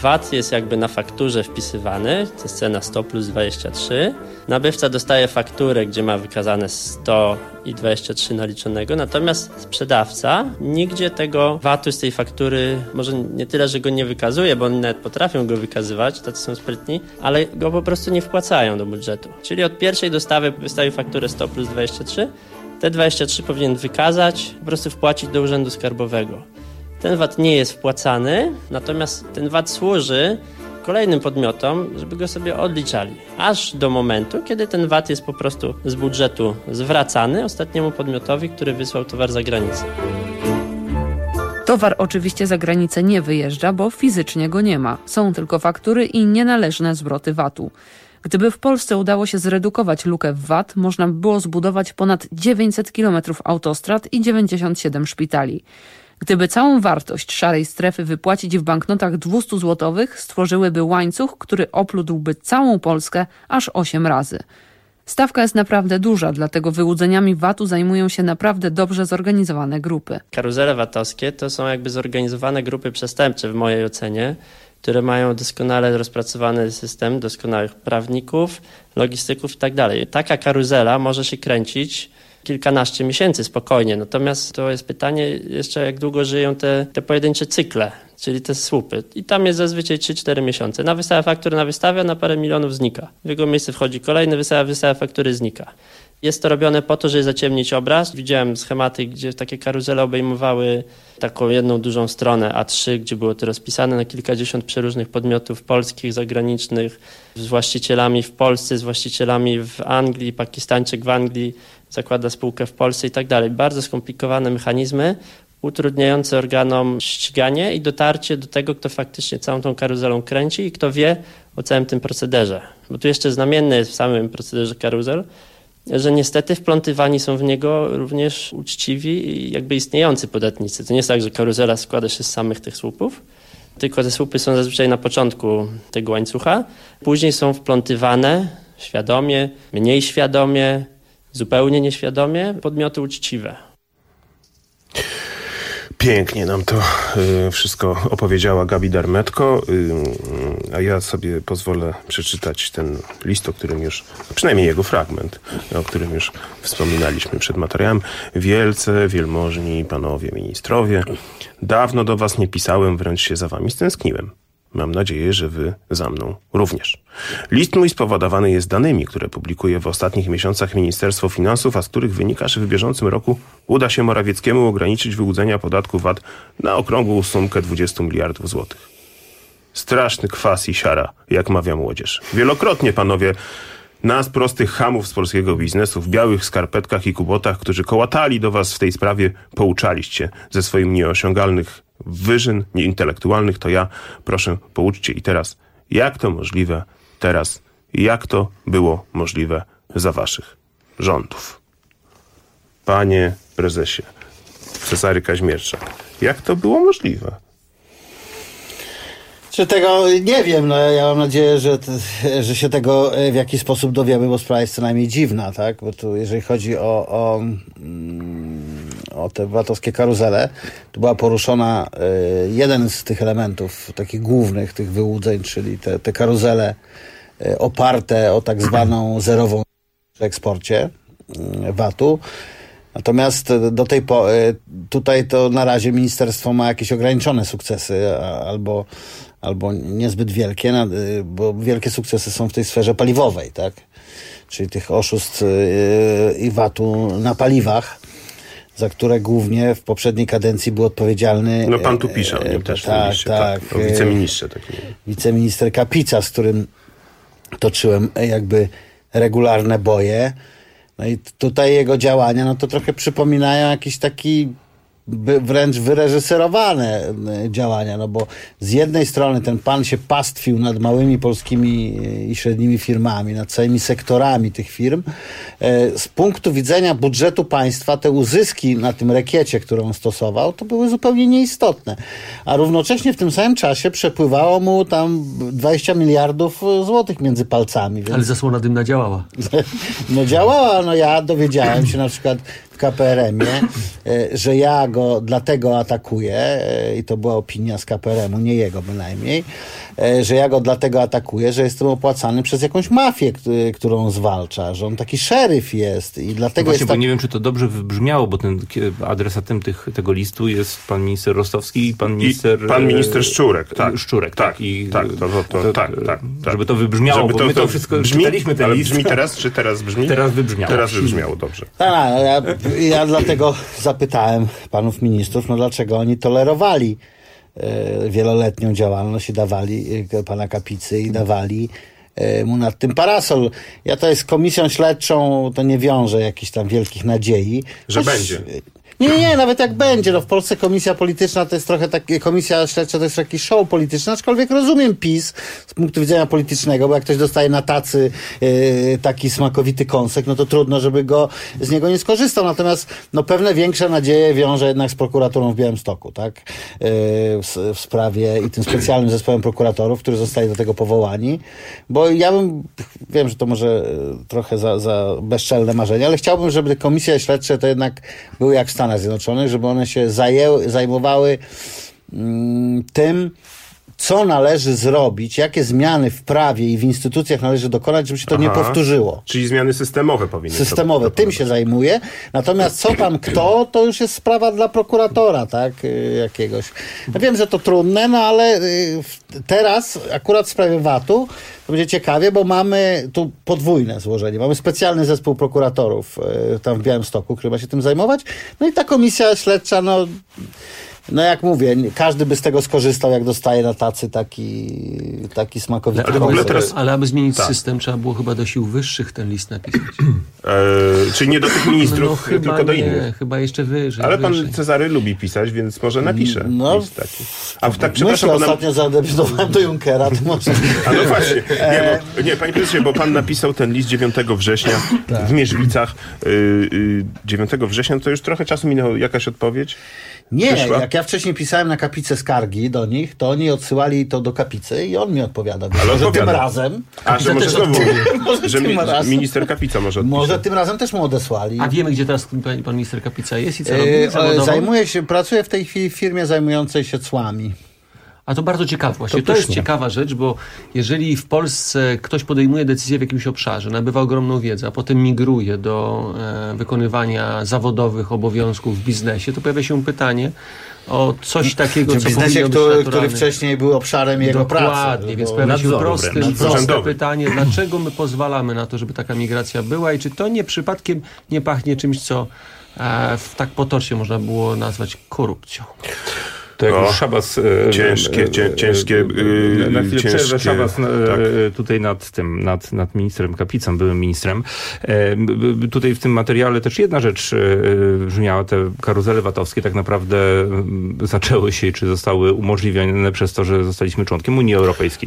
VAT jest jakby na fakturze wpisywany, to jest cena 100 plus 23. Nabywca dostaje fakturę, gdzie ma wykazane 100 i 23 naliczonego, natomiast sprzedawca nigdzie tego VAT-u z tej faktury, może nie tyle, że go nie wykazuje, bo oni nawet potrafią go wykazywać, tacy są sprytni, ale go po prostu nie wpłacają do budżetu. Czyli od pierwszej dostawy wystawił fakturę 100 plus 23, te 23 powinien wykazać, po prostu wpłacić do Urzędu Skarbowego. Ten VAT nie jest wpłacany, natomiast ten VAT służy kolejnym podmiotom, żeby go sobie odliczali. Aż do momentu, kiedy ten VAT jest po prostu z budżetu zwracany ostatniemu podmiotowi, który wysłał towar za granicę. Towar oczywiście za granicę nie wyjeżdża, bo fizycznie go nie ma. Są tylko faktury i nienależne zwroty VAT-u. Gdyby w Polsce udało się zredukować lukę w VAT, można by było zbudować ponad 900 km autostrad i 97 szpitali. Gdyby całą wartość szarej strefy wypłacić w banknotach 200 złotowych, stworzyłyby łańcuch, który oplódłby całą Polskę aż 8 razy. Stawka jest naprawdę duża, dlatego wyłudzeniami VAT-u zajmują się naprawdę dobrze zorganizowane grupy. Karuzele VAT-owskie to są jakby zorganizowane grupy przestępcze w mojej ocenie, które mają doskonale rozpracowany system, doskonałych prawników, logistyków i tak dalej. Taka karuzela może się kręcić kilkanaście miesięcy spokojnie, natomiast to jest pytanie jeszcze, jak długo żyją te pojedyncze cykle, czyli te słupy. I tam jest zazwyczaj 3-4 miesiące. Na wystawę faktury wystawia, na parę milionów znika. W jego miejsce wchodzi kolejny, wystawia faktury, znika. Jest to robione po to, żeby zaciemnić obraz. Widziałem schematy, gdzie takie karuzele obejmowały taką jedną dużą stronę A3, gdzie było to rozpisane na kilkadziesiąt przeróżnych podmiotów polskich, zagranicznych, z właścicielami w Polsce, z właścicielami w Anglii, Pakistańczyk w Anglii zakłada spółkę w Polsce i tak dalej. Bardzo skomplikowane mechanizmy utrudniające organom ściganie i dotarcie do tego, kto faktycznie całą tą karuzelą kręci i kto wie o całym tym procederze. Bo tu jeszcze znamienne jest w samym procederze karuzel, że niestety wplątywani są w niego również uczciwi i jakby istniejący podatnicy. To nie jest tak, że karuzela składa się z samych tych słupów, tylko te słupy są zazwyczaj na początku tego łańcucha. Później są wplątywane świadomie, mniej świadomie, zupełnie nieświadomie podmioty uczciwe. Pięknie nam to wszystko opowiedziała Gabi Darmetko, a ja sobie pozwolę przeczytać ten list, o którym już, przynajmniej jego fragment, o którym już wspominaliśmy przed materiałem. Wielce wielmożni panowie ministrowie, dawno do was nie pisałem, wręcz się za wami stęskniłem. Mam nadzieję, że wy za mną również. List mój spowodowany jest danymi, które publikuje w ostatnich miesiącach Ministerstwo Finansów, a z których wynika, że w bieżącym roku uda się Morawieckiemu ograniczyć wyłudzenia podatku VAT na okrągłą sumkę 20 miliardów złotych. Straszny kwas i siara, jak mawia młodzież. Wielokrotnie, panowie, nas, prostych chamów z polskiego biznesu, w białych skarpetkach i kubotach, którzy kołatali do was w tej sprawie, pouczaliście ze swoich nieosiągalnych wyżyn intelektualnych, to ja, proszę, pouczcie i teraz, jak to możliwe teraz, jak to było możliwe za waszych rządów. Panie prezesie, Cezary Kaźmierczak, jak to było możliwe? Czy tego nie wiem, no ja mam nadzieję, że się tego w jakiś sposób dowiemy, bo sprawa jest co najmniej dziwna, tak? Bo tu jeżeli chodzi o te VAT-owskie karuzele, to była poruszona jeden z tych elementów takich głównych, tych wyłudzeń, czyli te karuzele oparte o tak zwaną zerową przy eksporcie VAT-u. Natomiast do tej tutaj to na razie ministerstwo ma jakieś ograniczone sukcesy albo niezbyt wielkie, bo wielkie sukcesy są w tej sferze paliwowej, tak? Czyli tych oszustw i VAT-u na paliwach, za które głównie w poprzedniej kadencji był odpowiedzialny... No pan tu pisze o nim też. Tak. O wiceministrze takim. Wiceminister Kapica, z którym toczyłem jakby regularne boje. No i tutaj jego działania, no to trochę przypominają jakiś taki wręcz wyreżyserowane działania, no bo z jednej strony ten pan się pastwił nad małymi polskimi i średnimi firmami, nad całymi sektorami tych firm. Z punktu widzenia budżetu państwa te uzyski na tym rekiecie, którą on stosował, to były zupełnie nieistotne. A równocześnie w tym samym czasie przepływało mu tam 20 miliardów złotych między palcami. Więc... Ale zasłona dymna działała. No działała, no ja dowiedziałem się na przykład w KPRM-ie, że ja go dlatego atakuję i to była opinia z KPRM-u, nie jego bynajmniej, że ja go dlatego atakuję, że jestem opłacany przez jakąś mafię, którą zwalcza, że on taki szeryf jest i dlatego właśnie, jest bo nie wiem, czy to dobrze wybrzmiało, bo adresatem tego listu jest pan minister Rostowski i pan minister Szczurek. Tak. Szczurek, tak. Tak. Żeby to wybrzmiało, bo my to wszystko czytaliśmy ten list. Brzmi teraz, czy teraz brzmi? Teraz wybrzmiało. Teraz wybrzmiało, dobrze. Ja dlatego zapytałem panów ministrów, dlaczego oni tolerowali wieloletnią działalność i dawali pana Kapicy i dawali mu nad tym parasol. Ja to jest komisją śledczą, to nie wiąże jakichś tam wielkich nadziei. Że będzie. Nie, nawet jak będzie. W Polsce komisja polityczna to jest trochę taki, komisja śledcza to jest taki show polityczny, aczkolwiek rozumiem PiS z punktu widzenia politycznego, bo jak ktoś dostaje na tacy taki smakowity kąsek, to trudno, żeby z niego nie skorzystał. Natomiast pewne większe nadzieje wiąże jednak z prokuraturą w Białymstoku, tak? W sprawie i tym specjalnym zespołem prokuratorów, którzy zostali do tego powołani, bo ja wiem, że to może trochę za bezczelne marzenie, ale chciałbym, żeby te komisje śledcze to jednak były jak w Stanach Zjednoczonych, żeby one się zajmowały tym, co należy zrobić, jakie zmiany w prawie i w instytucjach należy dokonać, żeby się to nie powtórzyło. Czyli zmiany systemowe powinny. Systemowe, tym się zajmuje. Natomiast co tam kto, to już jest sprawa dla prokuratora, tak? Jakiegoś. Ja wiem, że to trudne, ale teraz akurat w sprawie VAT-u to będzie ciekawie, bo mamy tu podwójne złożenie. Mamy specjalny zespół prokuratorów tam w Białymstoku, który ma się tym zajmować. I ta komisja śledcza, jak mówię, każdy by z tego skorzystał, jak dostaje na tacy taki smakowity kąsek. Ale aby zmienić system, trzeba było chyba do sił wyższych ten list napisać. Czyli nie do tych ministrów, tylko do innych. Chyba jeszcze wyżej. Ale pan Cezary lubi pisać, więc może napisze list taki. Przepraszam, ostatnio zadebiutowałem do Junckera, to może... A no właśnie. Nie, panie prezesie, bo pan napisał ten list 9 września w Mierzwicach. 9 września to już trochę czasu minęło. Jakaś odpowiedź? Nie, jak ja wcześniej pisałem na Kapicę skargi do nich, to oni odsyłali to do Kapicy i on mi odpowiada. Ale może tym razem... że może znowu... że minister Kapica może odpisać. Może tym razem też mu odesłali. A wiemy, gdzie teraz pan minister Kapica jest i co robi? Pracuje w tej chwili w firmie zajmującej się cłami. A to bardzo ciekawe właśnie. To jest ciekawa rzecz, bo jeżeli w Polsce ktoś podejmuje decyzję w jakimś obszarze, nabywa ogromną wiedzę, a potem migruje do wykonywania zawodowych obowiązków w biznesie, to pojawia się pytanie o coś takiego, co biznesie, który wcześniej był obszarem jego pracy. Dokładnie, więc pojawia się proste pytanie, dlaczego my pozwalamy na to, żeby taka migracja była i czy to nie przypadkiem nie pachnie czymś, co tak potocznie można było nazwać korupcją. To jak już Szabas... Ciężkie... Na chwilę przerwę Szabas tutaj nad ministrem Kapicą, byłym ministrem. Tutaj w tym materiale też jedna rzecz brzmiała, te karuzele VAT-owskie tak naprawdę zaczęły się, czy zostały umożliwione przez to, że zostaliśmy członkiem Unii Europejskiej.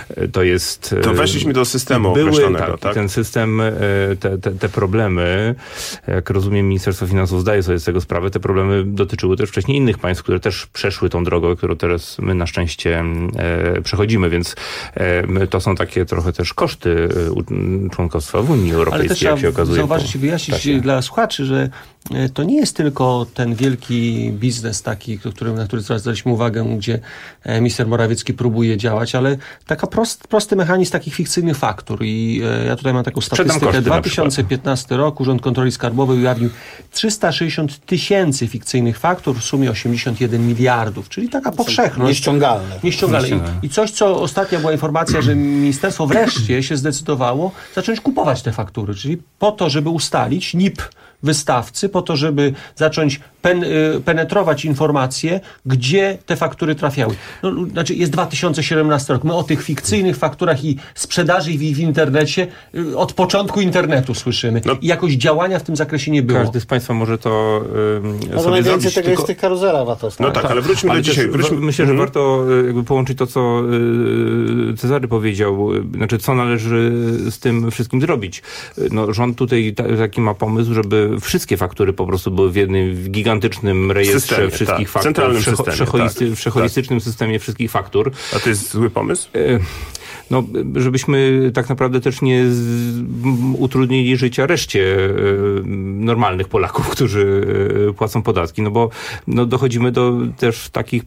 To weszliśmy do systemu określonego, tak? Ten system, te problemy, jak rozumiem, Ministerstwo Finansów zdaje sobie z tego sprawę, te problemy dotyczyły też wcześniej innych państw, które też przeszły tą drogę, którą teraz my na szczęście przechodzimy, więc to są takie trochę też koszty członkostwa w Unii Europejskiej, jak się okazuje. Zauważyć i wyjaśnić dla słuchaczy, że to nie jest tylko ten wielki biznes taki, na który zwracaliśmy uwagę, gdzie minister Morawiecki próbuje działać, ale taka prosty mechanizm takich fikcyjnych faktur. I ja tutaj mam taką statystykę. 2015 rok Urząd Kontroli Skarbowej ujawnił 360 000 fikcyjnych faktur w sumie 81 miliardów, czyli taka powszechność. Nieściągalne. I coś, co ostatnio była informacja, że ministerstwo wreszcie się zdecydowało zacząć kupować te faktury, czyli po to, żeby ustalić NIP wystawcy, po to, żeby zacząć penetrować informacje, gdzie te faktury trafiały. Znaczy jest 2017 rok. My o tych fikcyjnych fakturach i sprzedaży w internecie od początku internetu słyszymy. I jakoś działania w tym zakresie nie było. Każdy z państwa może to sobie najwięcej zrobić. tego jest w tych karuzelach VAT-owskich. Ale wróćmy do dzisiaj. Myślę, że warto połączyć to, co Cezary powiedział. Znaczy, co należy z tym wszystkim zrobić. Rząd tutaj taki ma pomysł, żeby wszystkie faktury po prostu były w jednym gigantycznym rejestrze systemie, wszystkich faktur, centralnym systemie, wszecholistycznym systemie wszystkich faktur. A to jest zły pomysł? no, żebyśmy tak naprawdę też nie utrudnili życia reszcie normalnych Polaków, którzy płacą podatki, no bo no, dochodzimy do też takich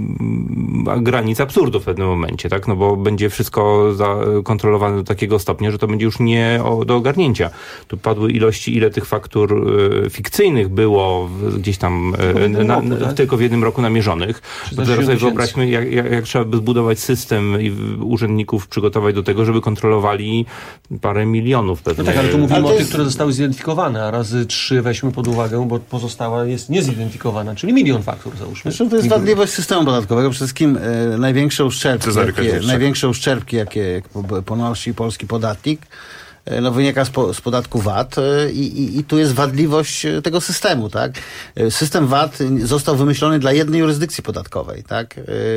granic absurdu w pewnym momencie, tak? No bo będzie wszystko kontrolowane do takiego stopnia, że to będzie już nie do ogarnięcia. Tu padły ilości, ile tych faktur fikcyjnych było gdzieś tam tylko w jednym roku namierzonych. Bo teraz sobie wyobraźmy, jak trzeba by zbudować system i urzędników przygotować do tego, żeby kontrolowali parę milionów pewnie. No tak, ale tu mówimy o tych, które zostały zidentyfikowane, a razy 3 weźmy pod uwagę, bo pozostała jest niezidentyfikowana, czyli 1 000 000 faktur załóżmy. Zresztą to jest wadliwość systemu podatkowego. Przede wszystkim największe uszczerbki, jakie ponosi polski podatnik, no wynika z podatku VAT i tu jest wadliwość tego systemu, tak? System VAT został wymyślony dla jednej jurysdykcji podatkowej, tak?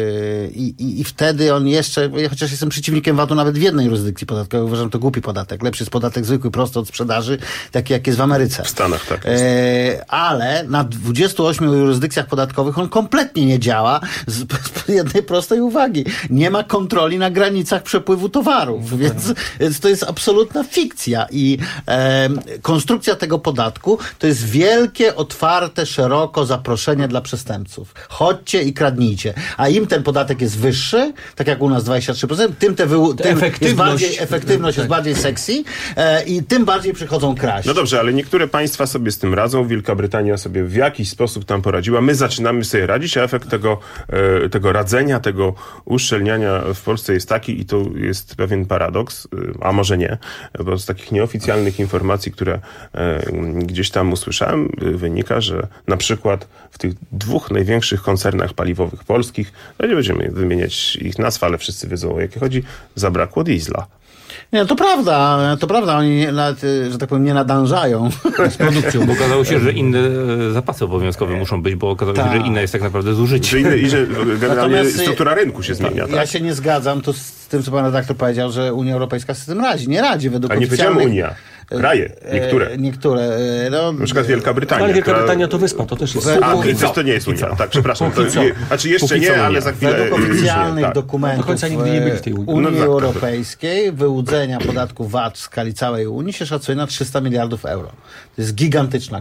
I wtedy on jeszcze, chociaż jestem przeciwnikiem VAT-u nawet w jednej jurysdykcji podatkowej, uważam to głupi podatek. Lepszy jest podatek zwykły, prosty od sprzedaży, taki jak jest w Ameryce. W Stanach tak jest. Ale na 28 jurysdykcjach podatkowych on kompletnie nie działa z jednej prostej uwagi. Nie ma kontroli na granicach przepływu towarów, więc to jest absolutna fikcja i konstrukcja tego podatku to jest wielkie, otwarte, szeroko zaproszenie dla przestępców. Chodźcie i kradnijcie. A im ten podatek jest wyższy, tak jak u nas 23%, tym efektywność jest bardziej sexy i tym bardziej przychodzą kraść. No dobrze, ale niektóre państwa sobie z tym radzą. Wielka Brytania sobie w jakiś sposób tam poradziła. My zaczynamy sobie radzić, a efekt tego radzenia, tego uszczelniania w Polsce jest taki i to jest pewien paradoks, a może nie, bo z takich nieoficjalnych informacji, które gdzieś tam usłyszałem, wynika, że na przykład w tych 2 największych koncernach paliwowych polskich, no nie będziemy wymieniać ich nazw, ale wszyscy wiedzą, o jakie chodzi, zabrakło diesla. Nie, to prawda, oni nawet, że tak powiem, nie nadążają z produkcją, bo okazało się, że inne zapasy obowiązkowe muszą być, bo okazało się, że inna jest tak naprawdę zużycie. I że generalnie struktura rynku się zmienia. Ja się nie zgadzam tu z tym, co pan redaktor powiedział, że Unia Europejska z tym radzi. Nie radzi według nie powiedziałem Unia. Kraje, niektóre. No, na przykład Wielka Brytania. Ale Wielka Brytania to wyspa, to też jest... To nie jest Unia, tak, przepraszam. Znaczy jeszcze nie, ale za chwilę... Według oficjalnych dokumentów do końca nigdy nie byli w tej Unii Europejskiej wyłudzenia podatku VAT w skali całej Unii się szacuje na 300 miliardów euro. To jest gigantyczna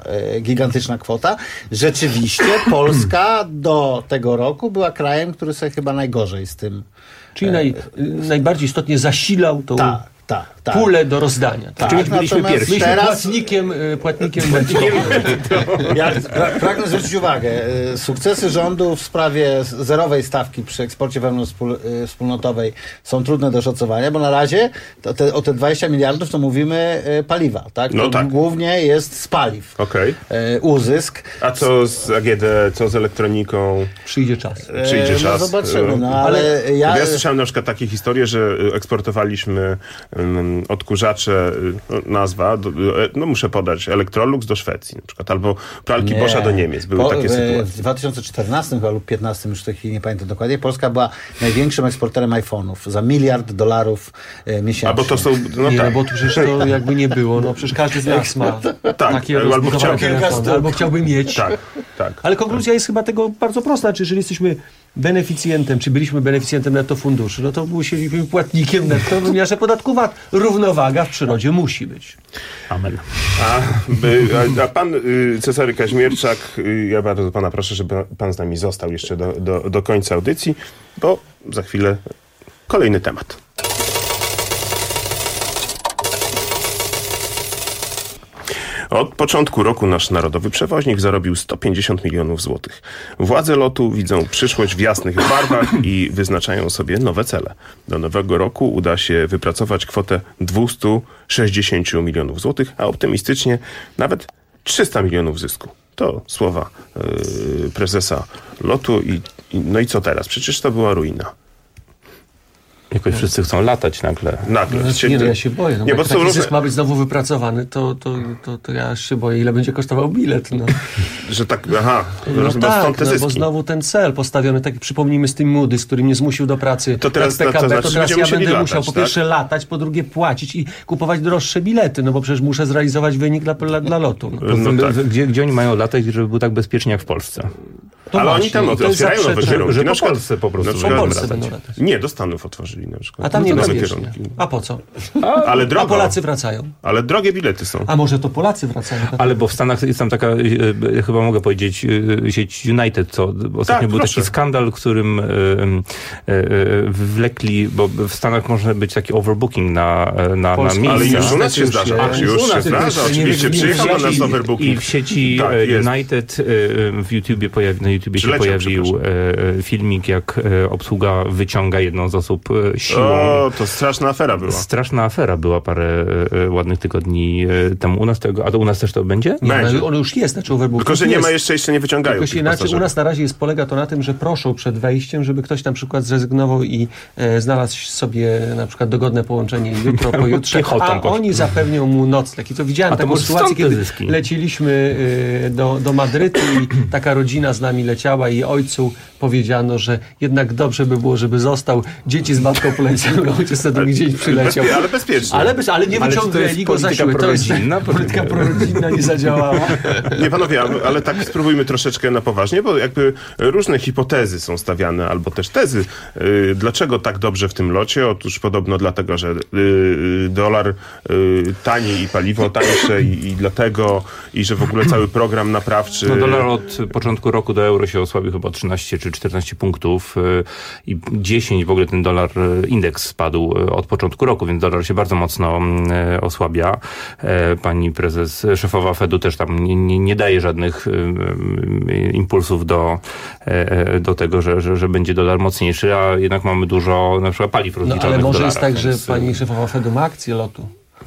kwota. Rzeczywiście Polska do tego roku była krajem, który sobie chyba najgorzej z tym... Czyli najbardziej istotnie zasilał tą... Tak. Pulę do rozdania. Tak. Czyli byliśmy pierwsi. Płatnikiem. Ja pragnę zwrócić uwagę. Sukcesy rządu w sprawie zerowej stawki przy eksporcie wewnątrzwspólnotowej są trudne do szacowania, bo na razie o te 20 miliardów to mówimy paliwa. Tak? No tak. Głównie jest z paliw. Okay. Uzysk. A co z AGD, co z elektroniką? Przyjdzie czas. No zobaczymy. Ale ja słyszałem na przykład takie historie, że eksportowaliśmy odkurzacze, nazwa, muszę podać, Electrolux do Szwecji na przykład, albo pralki Boscha do Niemiec. Były takie sytuacje. W 2014 chyba lub 2015, już w tej chwili nie pamiętam dokładnie, Polska była największym eksporterem iPhone'ów za $1 miliard miesięcznie. A bo to są... bo przecież to jakby nie było. Przecież każdy z nas ma takie rozbudowane telefony, albo chciałby mieć. Tak. Ale konkluzja jest chyba tego bardzo prosta. Znaczy, jeżeli jesteśmy beneficjentem, czy byliśmy beneficjentem netto funduszy, no to musieliśmy płatnikiem netto w wymiarze podatku VAT. Równowaga w przyrodzie musi być. Amen. A pan Cezary Kaźmierczak, ja bardzo pana proszę, żeby pan z nami został jeszcze do końca audycji, bo za chwilę kolejny temat. Od początku roku nasz narodowy przewoźnik zarobił 150 milionów złotych. Władze LOT-u widzą przyszłość w jasnych barwach i wyznaczają sobie nowe cele. Do nowego roku uda się wypracować kwotę 260 milionów złotych, a optymistycznie nawet 300 milionów zysku. To słowa prezesa LOT-u no i co teraz? Przecież to była ruina. Jakoś wszyscy chcą latać nagle. Ja się boję. No, jak taki zysk ma być znowu wypracowany, to ja się boję, ile będzie kosztował bilet. No. Że tak, bo znowu ten cel postawiony, tak przypomnijmy z tym Moody, z którym mnie zmusił do pracy PKB, to teraz ja będę musiał po pierwsze latać, po drugie płacić i kupować droższe bilety, no bo przecież muszę zrealizować wynik dla lotu. Gdzie oni mają latać, żeby było tak bezpiecznie jak w Polsce? Ale oni tam otwierają nowe kierunki. Że po Polsce po prostu. Nie, do Stanów otworzyli. Anglii na przykład. A tam nie nowe bezpiecznie. kierunki. A po co? Ale drogo. A Polacy wracają. Ale drogie bilety są. A może to Polacy wracają? Ale bo w Stanach jest tam taka, chyba mogę powiedzieć, sieć United, co ostatnio był taki skandal, w którym wywlekli, bo w Stanach może być taki overbooking na miejsca. Ale już u nas się zdarza. Oczywiście. Przyjechał na nas overbooking. I w sieci United na YouTubie się pojawił filmik, jak obsługa wyciąga jedną z osób siłą. O, to straszna afera była. Straszna afera była parę ładnych tygodni temu. A to u nas też to będzie? Nie, on już jest, znaczy overbooking. Tylko, że nie ma jeszcze nie wyciągają. Tylko inaczej, u nas na razie polega to na tym, że proszą przed wejściem, żeby ktoś na przykład zrezygnował i znalazł sobie na przykład dogodne połączenie jutro, pojutrze, a oni zapewnią mu nocleg. I to widziałem taką sytuację, kiedy leciliśmy do Madrytu i taka rodzina z nami leciała i ojcu powiedziano, że jednak dobrze by było, żeby został. Dzieci z matką poleciały, ojciec na drugi dzień przyleciał. Ale bezpiecznie. Ale nie wyciągnęli go za siłę. To jest polityka prorodzinna nie zadziałała. Nie, panowie, ale tak spróbujmy troszeczkę na poważnie, bo jakby różne hipotezy są stawiane, albo też tezy. Dlaczego tak dobrze w tym locie? Otóż podobno dlatego, że dolar taniej i paliwo tańsze i dlatego, i że w ogóle cały program naprawczy... No dolar od początku roku do euro się osłabił chyba 13 czy 14 punktów i 10 w ogóle ten dolar indeks spadł od początku roku, więc dolar się bardzo mocno osłabia. Pani prezes, szefowa Fedu też tam nie daje żadnych impulsów do tego, że będzie dolar mocniejszy, a jednak mamy dużo na przykład paliw rozliczonych w dolarach. Ale może jest tak, że pani szefowa Fedu ma akcję lotu?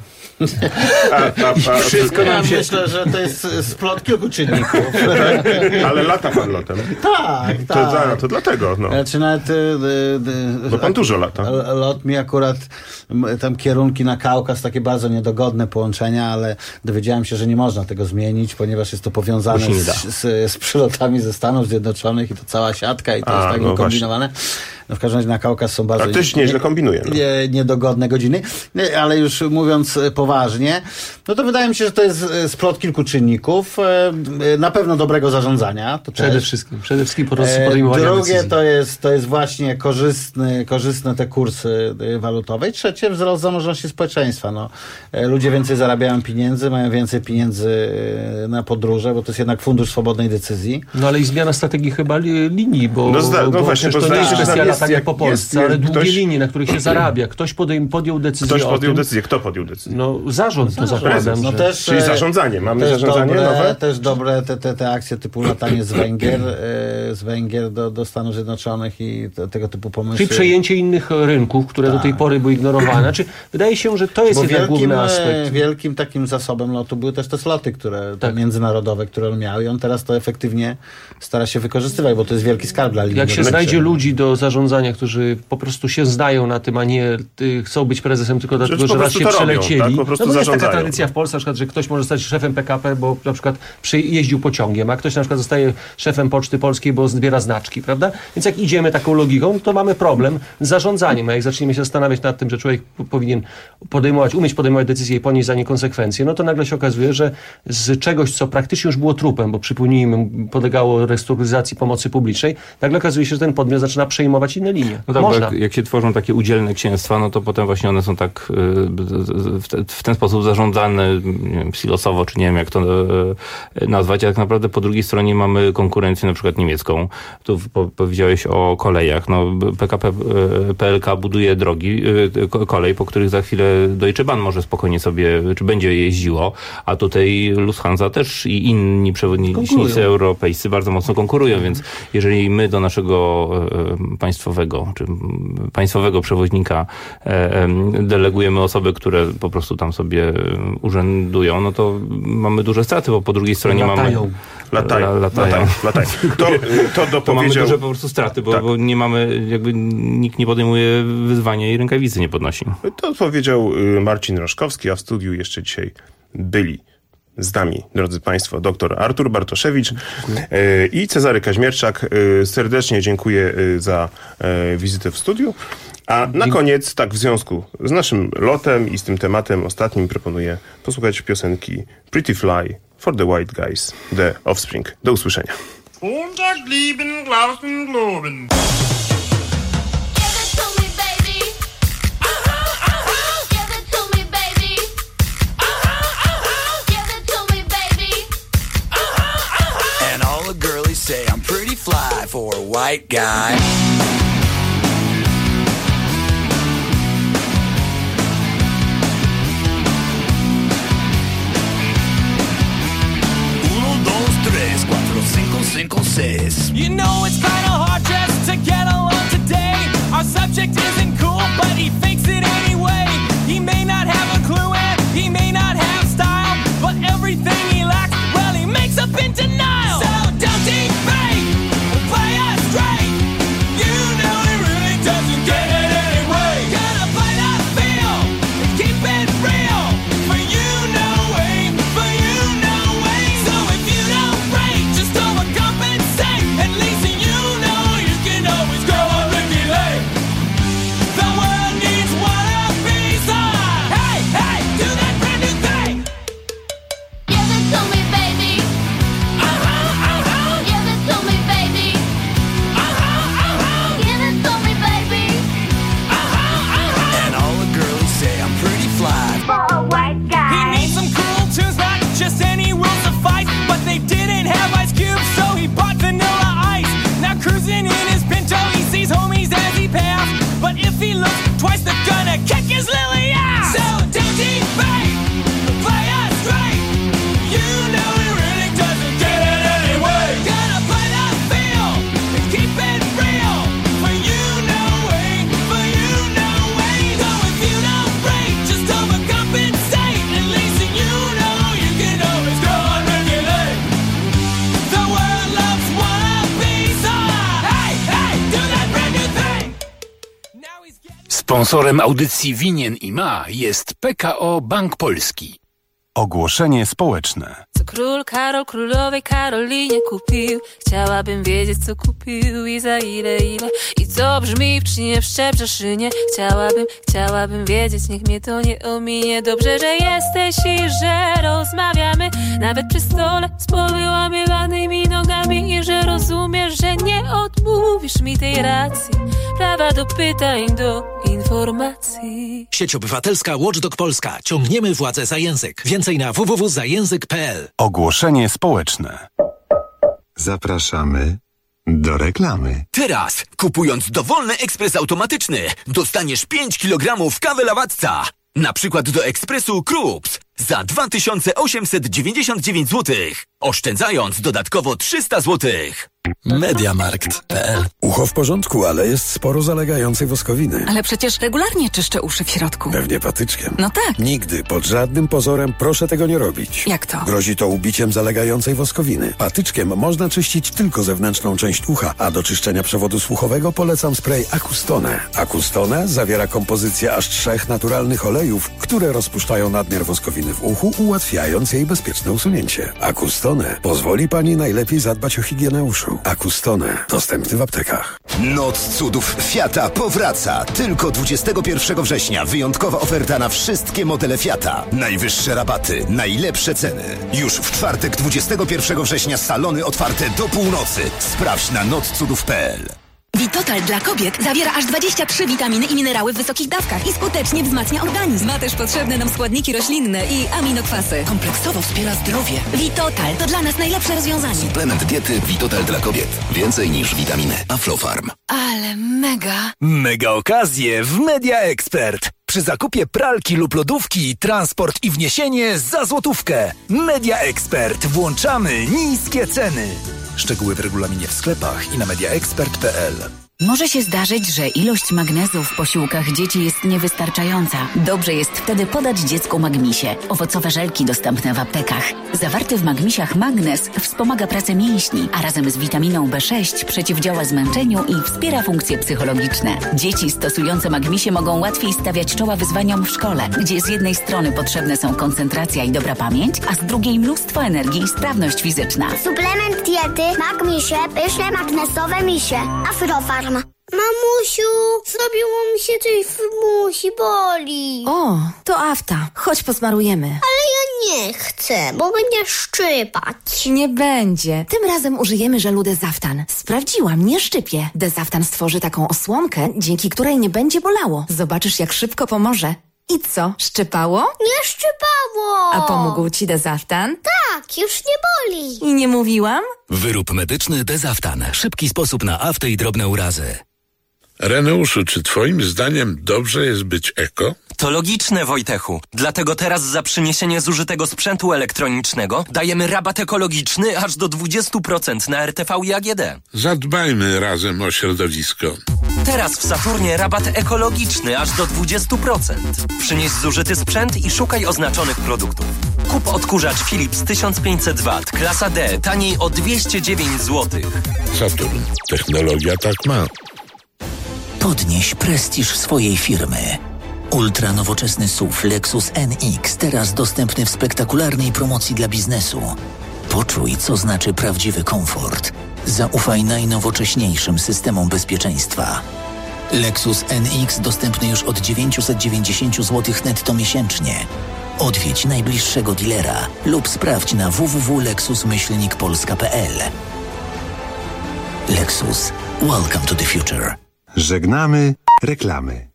Wszystko nam się... Myślę, że to jest splot kilku czynników. Ale lata pan lotem. Tak. To dlatego. No. Znaczy nawet, bo pan dużo lata. Lot mi akurat, tam kierunki na Kaukaz, takie bardzo niedogodne połączenia, ale dowiedziałem się, że nie można tego zmienić, ponieważ jest to powiązane z przylotami ze Stanów Zjednoczonych i to cała siatka i to jest tak kombinowane. No w każdym razie na Kaukaz są bardzo... A ktoś nieźle kombinuje. Niedogodne godziny. Ale już mówiąc poważnie, no to wydaje mi się, że to jest splot kilku czynników. Na pewno dobrego zarządzania. To przede wszystkim podejmowania drugie decyzji. to jest właśnie korzystne te kursy walutowe. I trzecie, wzrost zamożności społeczeństwa. No, ludzie więcej zarabiają pieniędzy, mają więcej pieniędzy na podróże, bo to jest jednak fundusz swobodnej decyzji. No ale i zmiana strategii chyba linii, bo właśnie, to nie jest kwestia latania po Polsce, ale długie linie, na których się zarabia. Ktoś podjął decyzję. Kto podjął decyzję? No zarząd to zakładam. No też, czyli zarządzanie. Mamy zarządzanie nowe? Też dobre te akcje typu latanie z Węgier do Stanów Zjednoczonych i tego typu pomysły. Czyli przejęcie innych rynków, które do tej pory były ignorowane. Znaczy, wydaje się, że to jest jednak główny aspekt. Wielkim takim zasobem lotu były też te sloty, międzynarodowe, które on miał i on teraz to efektywnie stara się wykorzystywać, bo to jest wielki skarb dla linii. Jak się znajdzie ludzi do zarządzania, którzy po prostu się znają na tym, a nie chcą być prezesem tylko dlatego, że raz się przelecieli. Robią, tak? Po prostu jest taka tradycja w Polsce, na przykład, że ktoś może zostać szefem PKP, bo na przykład jeździł pociągiem, a ktoś na przykład zostaje szefem Poczty Polskiej, bo zbiera znaczki, prawda? Więc jak idziemy taką logiką, to mamy problem z zarządzaniem. A jak zaczniemy się zastanawiać nad tym, że człowiek powinien umieć podejmować decyzje i ponieść za nie konsekwencje, no to nagle się okazuje, że z czegoś, co praktycznie już było trupem, bo przypomnijmy, podlegało restrukturyzacji pomocy publicznej, nagle okazuje się, że ten podmiot zaczyna przejmować inne linie. No tak, jak się tworzą takie udzielne księstwa, no to potem właśnie one są tak w ten sposób zarządzane, nie wiem, silosowo, czy nie wiem jak to nazwać, a tak naprawdę po drugiej stronie mamy konkurencję na przykład niemiecką. Tu powiedziałeś o kolejach. No, PKP PLK buduje drogi, kolej, po których za chwilę Deutsche Bahn może spokojnie sobie, czy będzie jeździło, a tutaj Lufthansa też i inni przewoźnicy europejscy bardzo mocno konkurują, więc jeżeli my do naszego państwowego przewoźnika delegujemy osoby, które po prostu tam sobie urzędują, no to mamy duże straty, bo po drugiej stronie Latają. To mamy duże po prostu straty, bo nie mamy, jakby nikt nie podejmuje wyzwania i rękawicy nie podnosi. To powiedział Marcin Roszkowski, a w studiu jeszcze dzisiaj byli z nami, drodzy Państwo, dr Artur Bartoszewicz i Cezary Kaźmierczak. Serdecznie dziękuję za wizytę w studiu. A na koniec, tak w związku z naszym lotem i z tym tematem ostatnim, proponuję posłuchać piosenki Pretty Fly for the White Guys, The Offspring. Do usłyszenia. Montag, lieben, Glauben, Globen. Give it to me, baby. for a white guy. You know it's kinda hard just to get along today. Our subject isn't cool, but he fakes it anyway. He may not have a clue and he may not have style, but everything he lacks, well, he makes up in denial. So don't think fake, play us straight. You know he really doesn't get it anyway. Gotta play that feel, keep it real. For you know way, for you know way. So if you don't break, just overcompensate. At least you know you can always go on Ricky Lake. The world needs one of these. Hey, hey, do that brand new thing. Give it to me, baby. Give it to me, baby. Give it to me, baby. And all the girls say I'm pretty fly. For a white guy. He needs some cool tunes, not just any will suffice. But they didn't have Ice Cube, so he bought Vanilla Ice. Now cruising in his Pinto, he sees homies as he passed. But if he looks twice, they're gonna kick his lily ass. So don't defame, play us straight. You know he really doesn't get it anyway. Gotta play that feel and keep it real. For you know way, for you know way. So if you don't break, just overcompensate. At least you know you can always go on regulate. The world loves one of these. Hey, hey, do that brand new thing. Sponsorem audycji Winien i Ma jest PKO Bank Polski. Ogłoszenie społeczne. Co król Karol królowej Karolinie kupił? Chciałabym wiedzieć, co kupił i za ile. I co brzmi w czynie w Szczebrzeszynie. Chciałabym wiedzieć, niech mnie to nie ominie. Dobrze, że jesteś i że rozmawiamy. Nawet przy stole z powyłamywanymi nogami. I że rozumiesz, że nie odmówisz mi tej racji. Prawa do pytań, do informacji. Sieć Obywatelska Watchdog Polska. Ciągniemy władzę za język. Więcej na www.zajęzyk.pl. Ogłoszenie społeczne. Zapraszamy do reklamy. Teraz, kupując dowolny ekspres automatyczny, dostaniesz 5 kg kawy Lawatca. Na przykład do ekspresu Krups za 2899 zł. Oszczędzając dodatkowo 300 zł. Mediamarkt.pl. Ucho w porządku, ale jest sporo zalegającej woskowiny. Ale przecież regularnie czyszczę uszy w środku. Pewnie patyczkiem. No tak. Nigdy, pod żadnym pozorem proszę tego nie robić. Jak to? Grozi to ubiciem zalegającej woskowiny. Patyczkiem można czyścić tylko zewnętrzną część ucha, a do czyszczenia przewodu słuchowego polecam spray Acustone. Acustone zawiera kompozycję aż 3 naturalnych olejów, które rozpuszczają nadmiar woskowiny w uchu, ułatwiając jej bezpieczne usunięcie. Acustone pozwoli Pani najlepiej zadbać o higienę uszu. Acustone. Dostępny w aptekach. Noc cudów Fiata powraca. Tylko 21 września wyjątkowa oferta na wszystkie modele Fiata. Najwyższe rabaty, najlepsze ceny. Już w czwartek 21 września salony otwarte do północy. Sprawdź na notcudów.pl. Vitotal dla kobiet zawiera aż 23 witaminy i minerały w wysokich dawkach i skutecznie wzmacnia organizm. Ma też potrzebne nam składniki roślinne i aminokwasy. Kompleksowo wspiera zdrowie. Vitotal to dla nas najlepsze rozwiązanie. Suplement diety Vitotal dla kobiet. Więcej niż witaminy. Aflofarm. Ale mega. Mega okazje w Media Expert. Przy zakupie pralki lub lodówki, transport i wniesienie za złotówkę. Media Expert. Włączamy niskie ceny. Szczegóły w regulaminie w sklepach i na mediaexpert.pl. Może się zdarzyć, że ilość magnezu w posiłkach dzieci jest niewystarczająca. Dobrze jest wtedy podać dziecku Magmisie. Owocowe żelki dostępne w aptekach. Zawarty w Magmisiach magnez wspomaga pracę mięśni, a razem z witaminą B6 przeciwdziała zmęczeniu i wspiera funkcje psychologiczne. Dzieci stosujące Magmisie mogą łatwiej stawiać czoła wyzwaniom w szkole, gdzie z jednej strony potrzebne są koncentracja i dobra pamięć, a z drugiej mnóstwo energii i sprawność fizyczna. Suplement diety Magmisie, pyszne magnesowe misie. Aflofarm. Mamusiu, zrobiło mi się coś w musi, boli. O, to afta. Chodź posmarujemy. Ale ja nie chcę, bo będzie szczypać. Nie będzie. Tym razem użyjemy żelu Dezaftan. Sprawdziłam, nie szczypie. Dezaftan stworzy taką osłonkę, dzięki której nie będzie bolało. Zobaczysz, jak szybko pomoże. I co, szczypało? Nie szczypało! A pomógł ci Dezaftan? Tak, już nie boli. I nie mówiłam? Wyrób medyczny Dezaftan. Szybki sposób na afty i drobne urazy. Reneuszu, czy twoim zdaniem dobrze jest być eko? To logiczne, Wojtechu. Dlatego teraz za przyniesienie zużytego sprzętu elektronicznego dajemy rabat ekologiczny aż do 20% na RTV i AGD. Zadbajmy razem o środowisko. Teraz w Saturnie rabat ekologiczny aż do 20%. Przynieś zużyty sprzęt i szukaj oznaczonych produktów. Kup odkurzacz Philips 1500 W, klasa D, taniej o 209 zł. Saturn. Technologia tak ma. Podnieś prestiż swojej firmy. Ultra nowoczesny SUV Lexus NX, teraz dostępny w spektakularnej promocji dla biznesu. Poczuj, co znaczy prawdziwy komfort. Zaufaj najnowocześniejszym systemom bezpieczeństwa. Lexus NX dostępny już od 990 zł netto miesięcznie. Odwiedź najbliższego dealera lub sprawdź na www.lexus-polska.pl. Lexus. Welcome to the future. Żegnamy reklamy.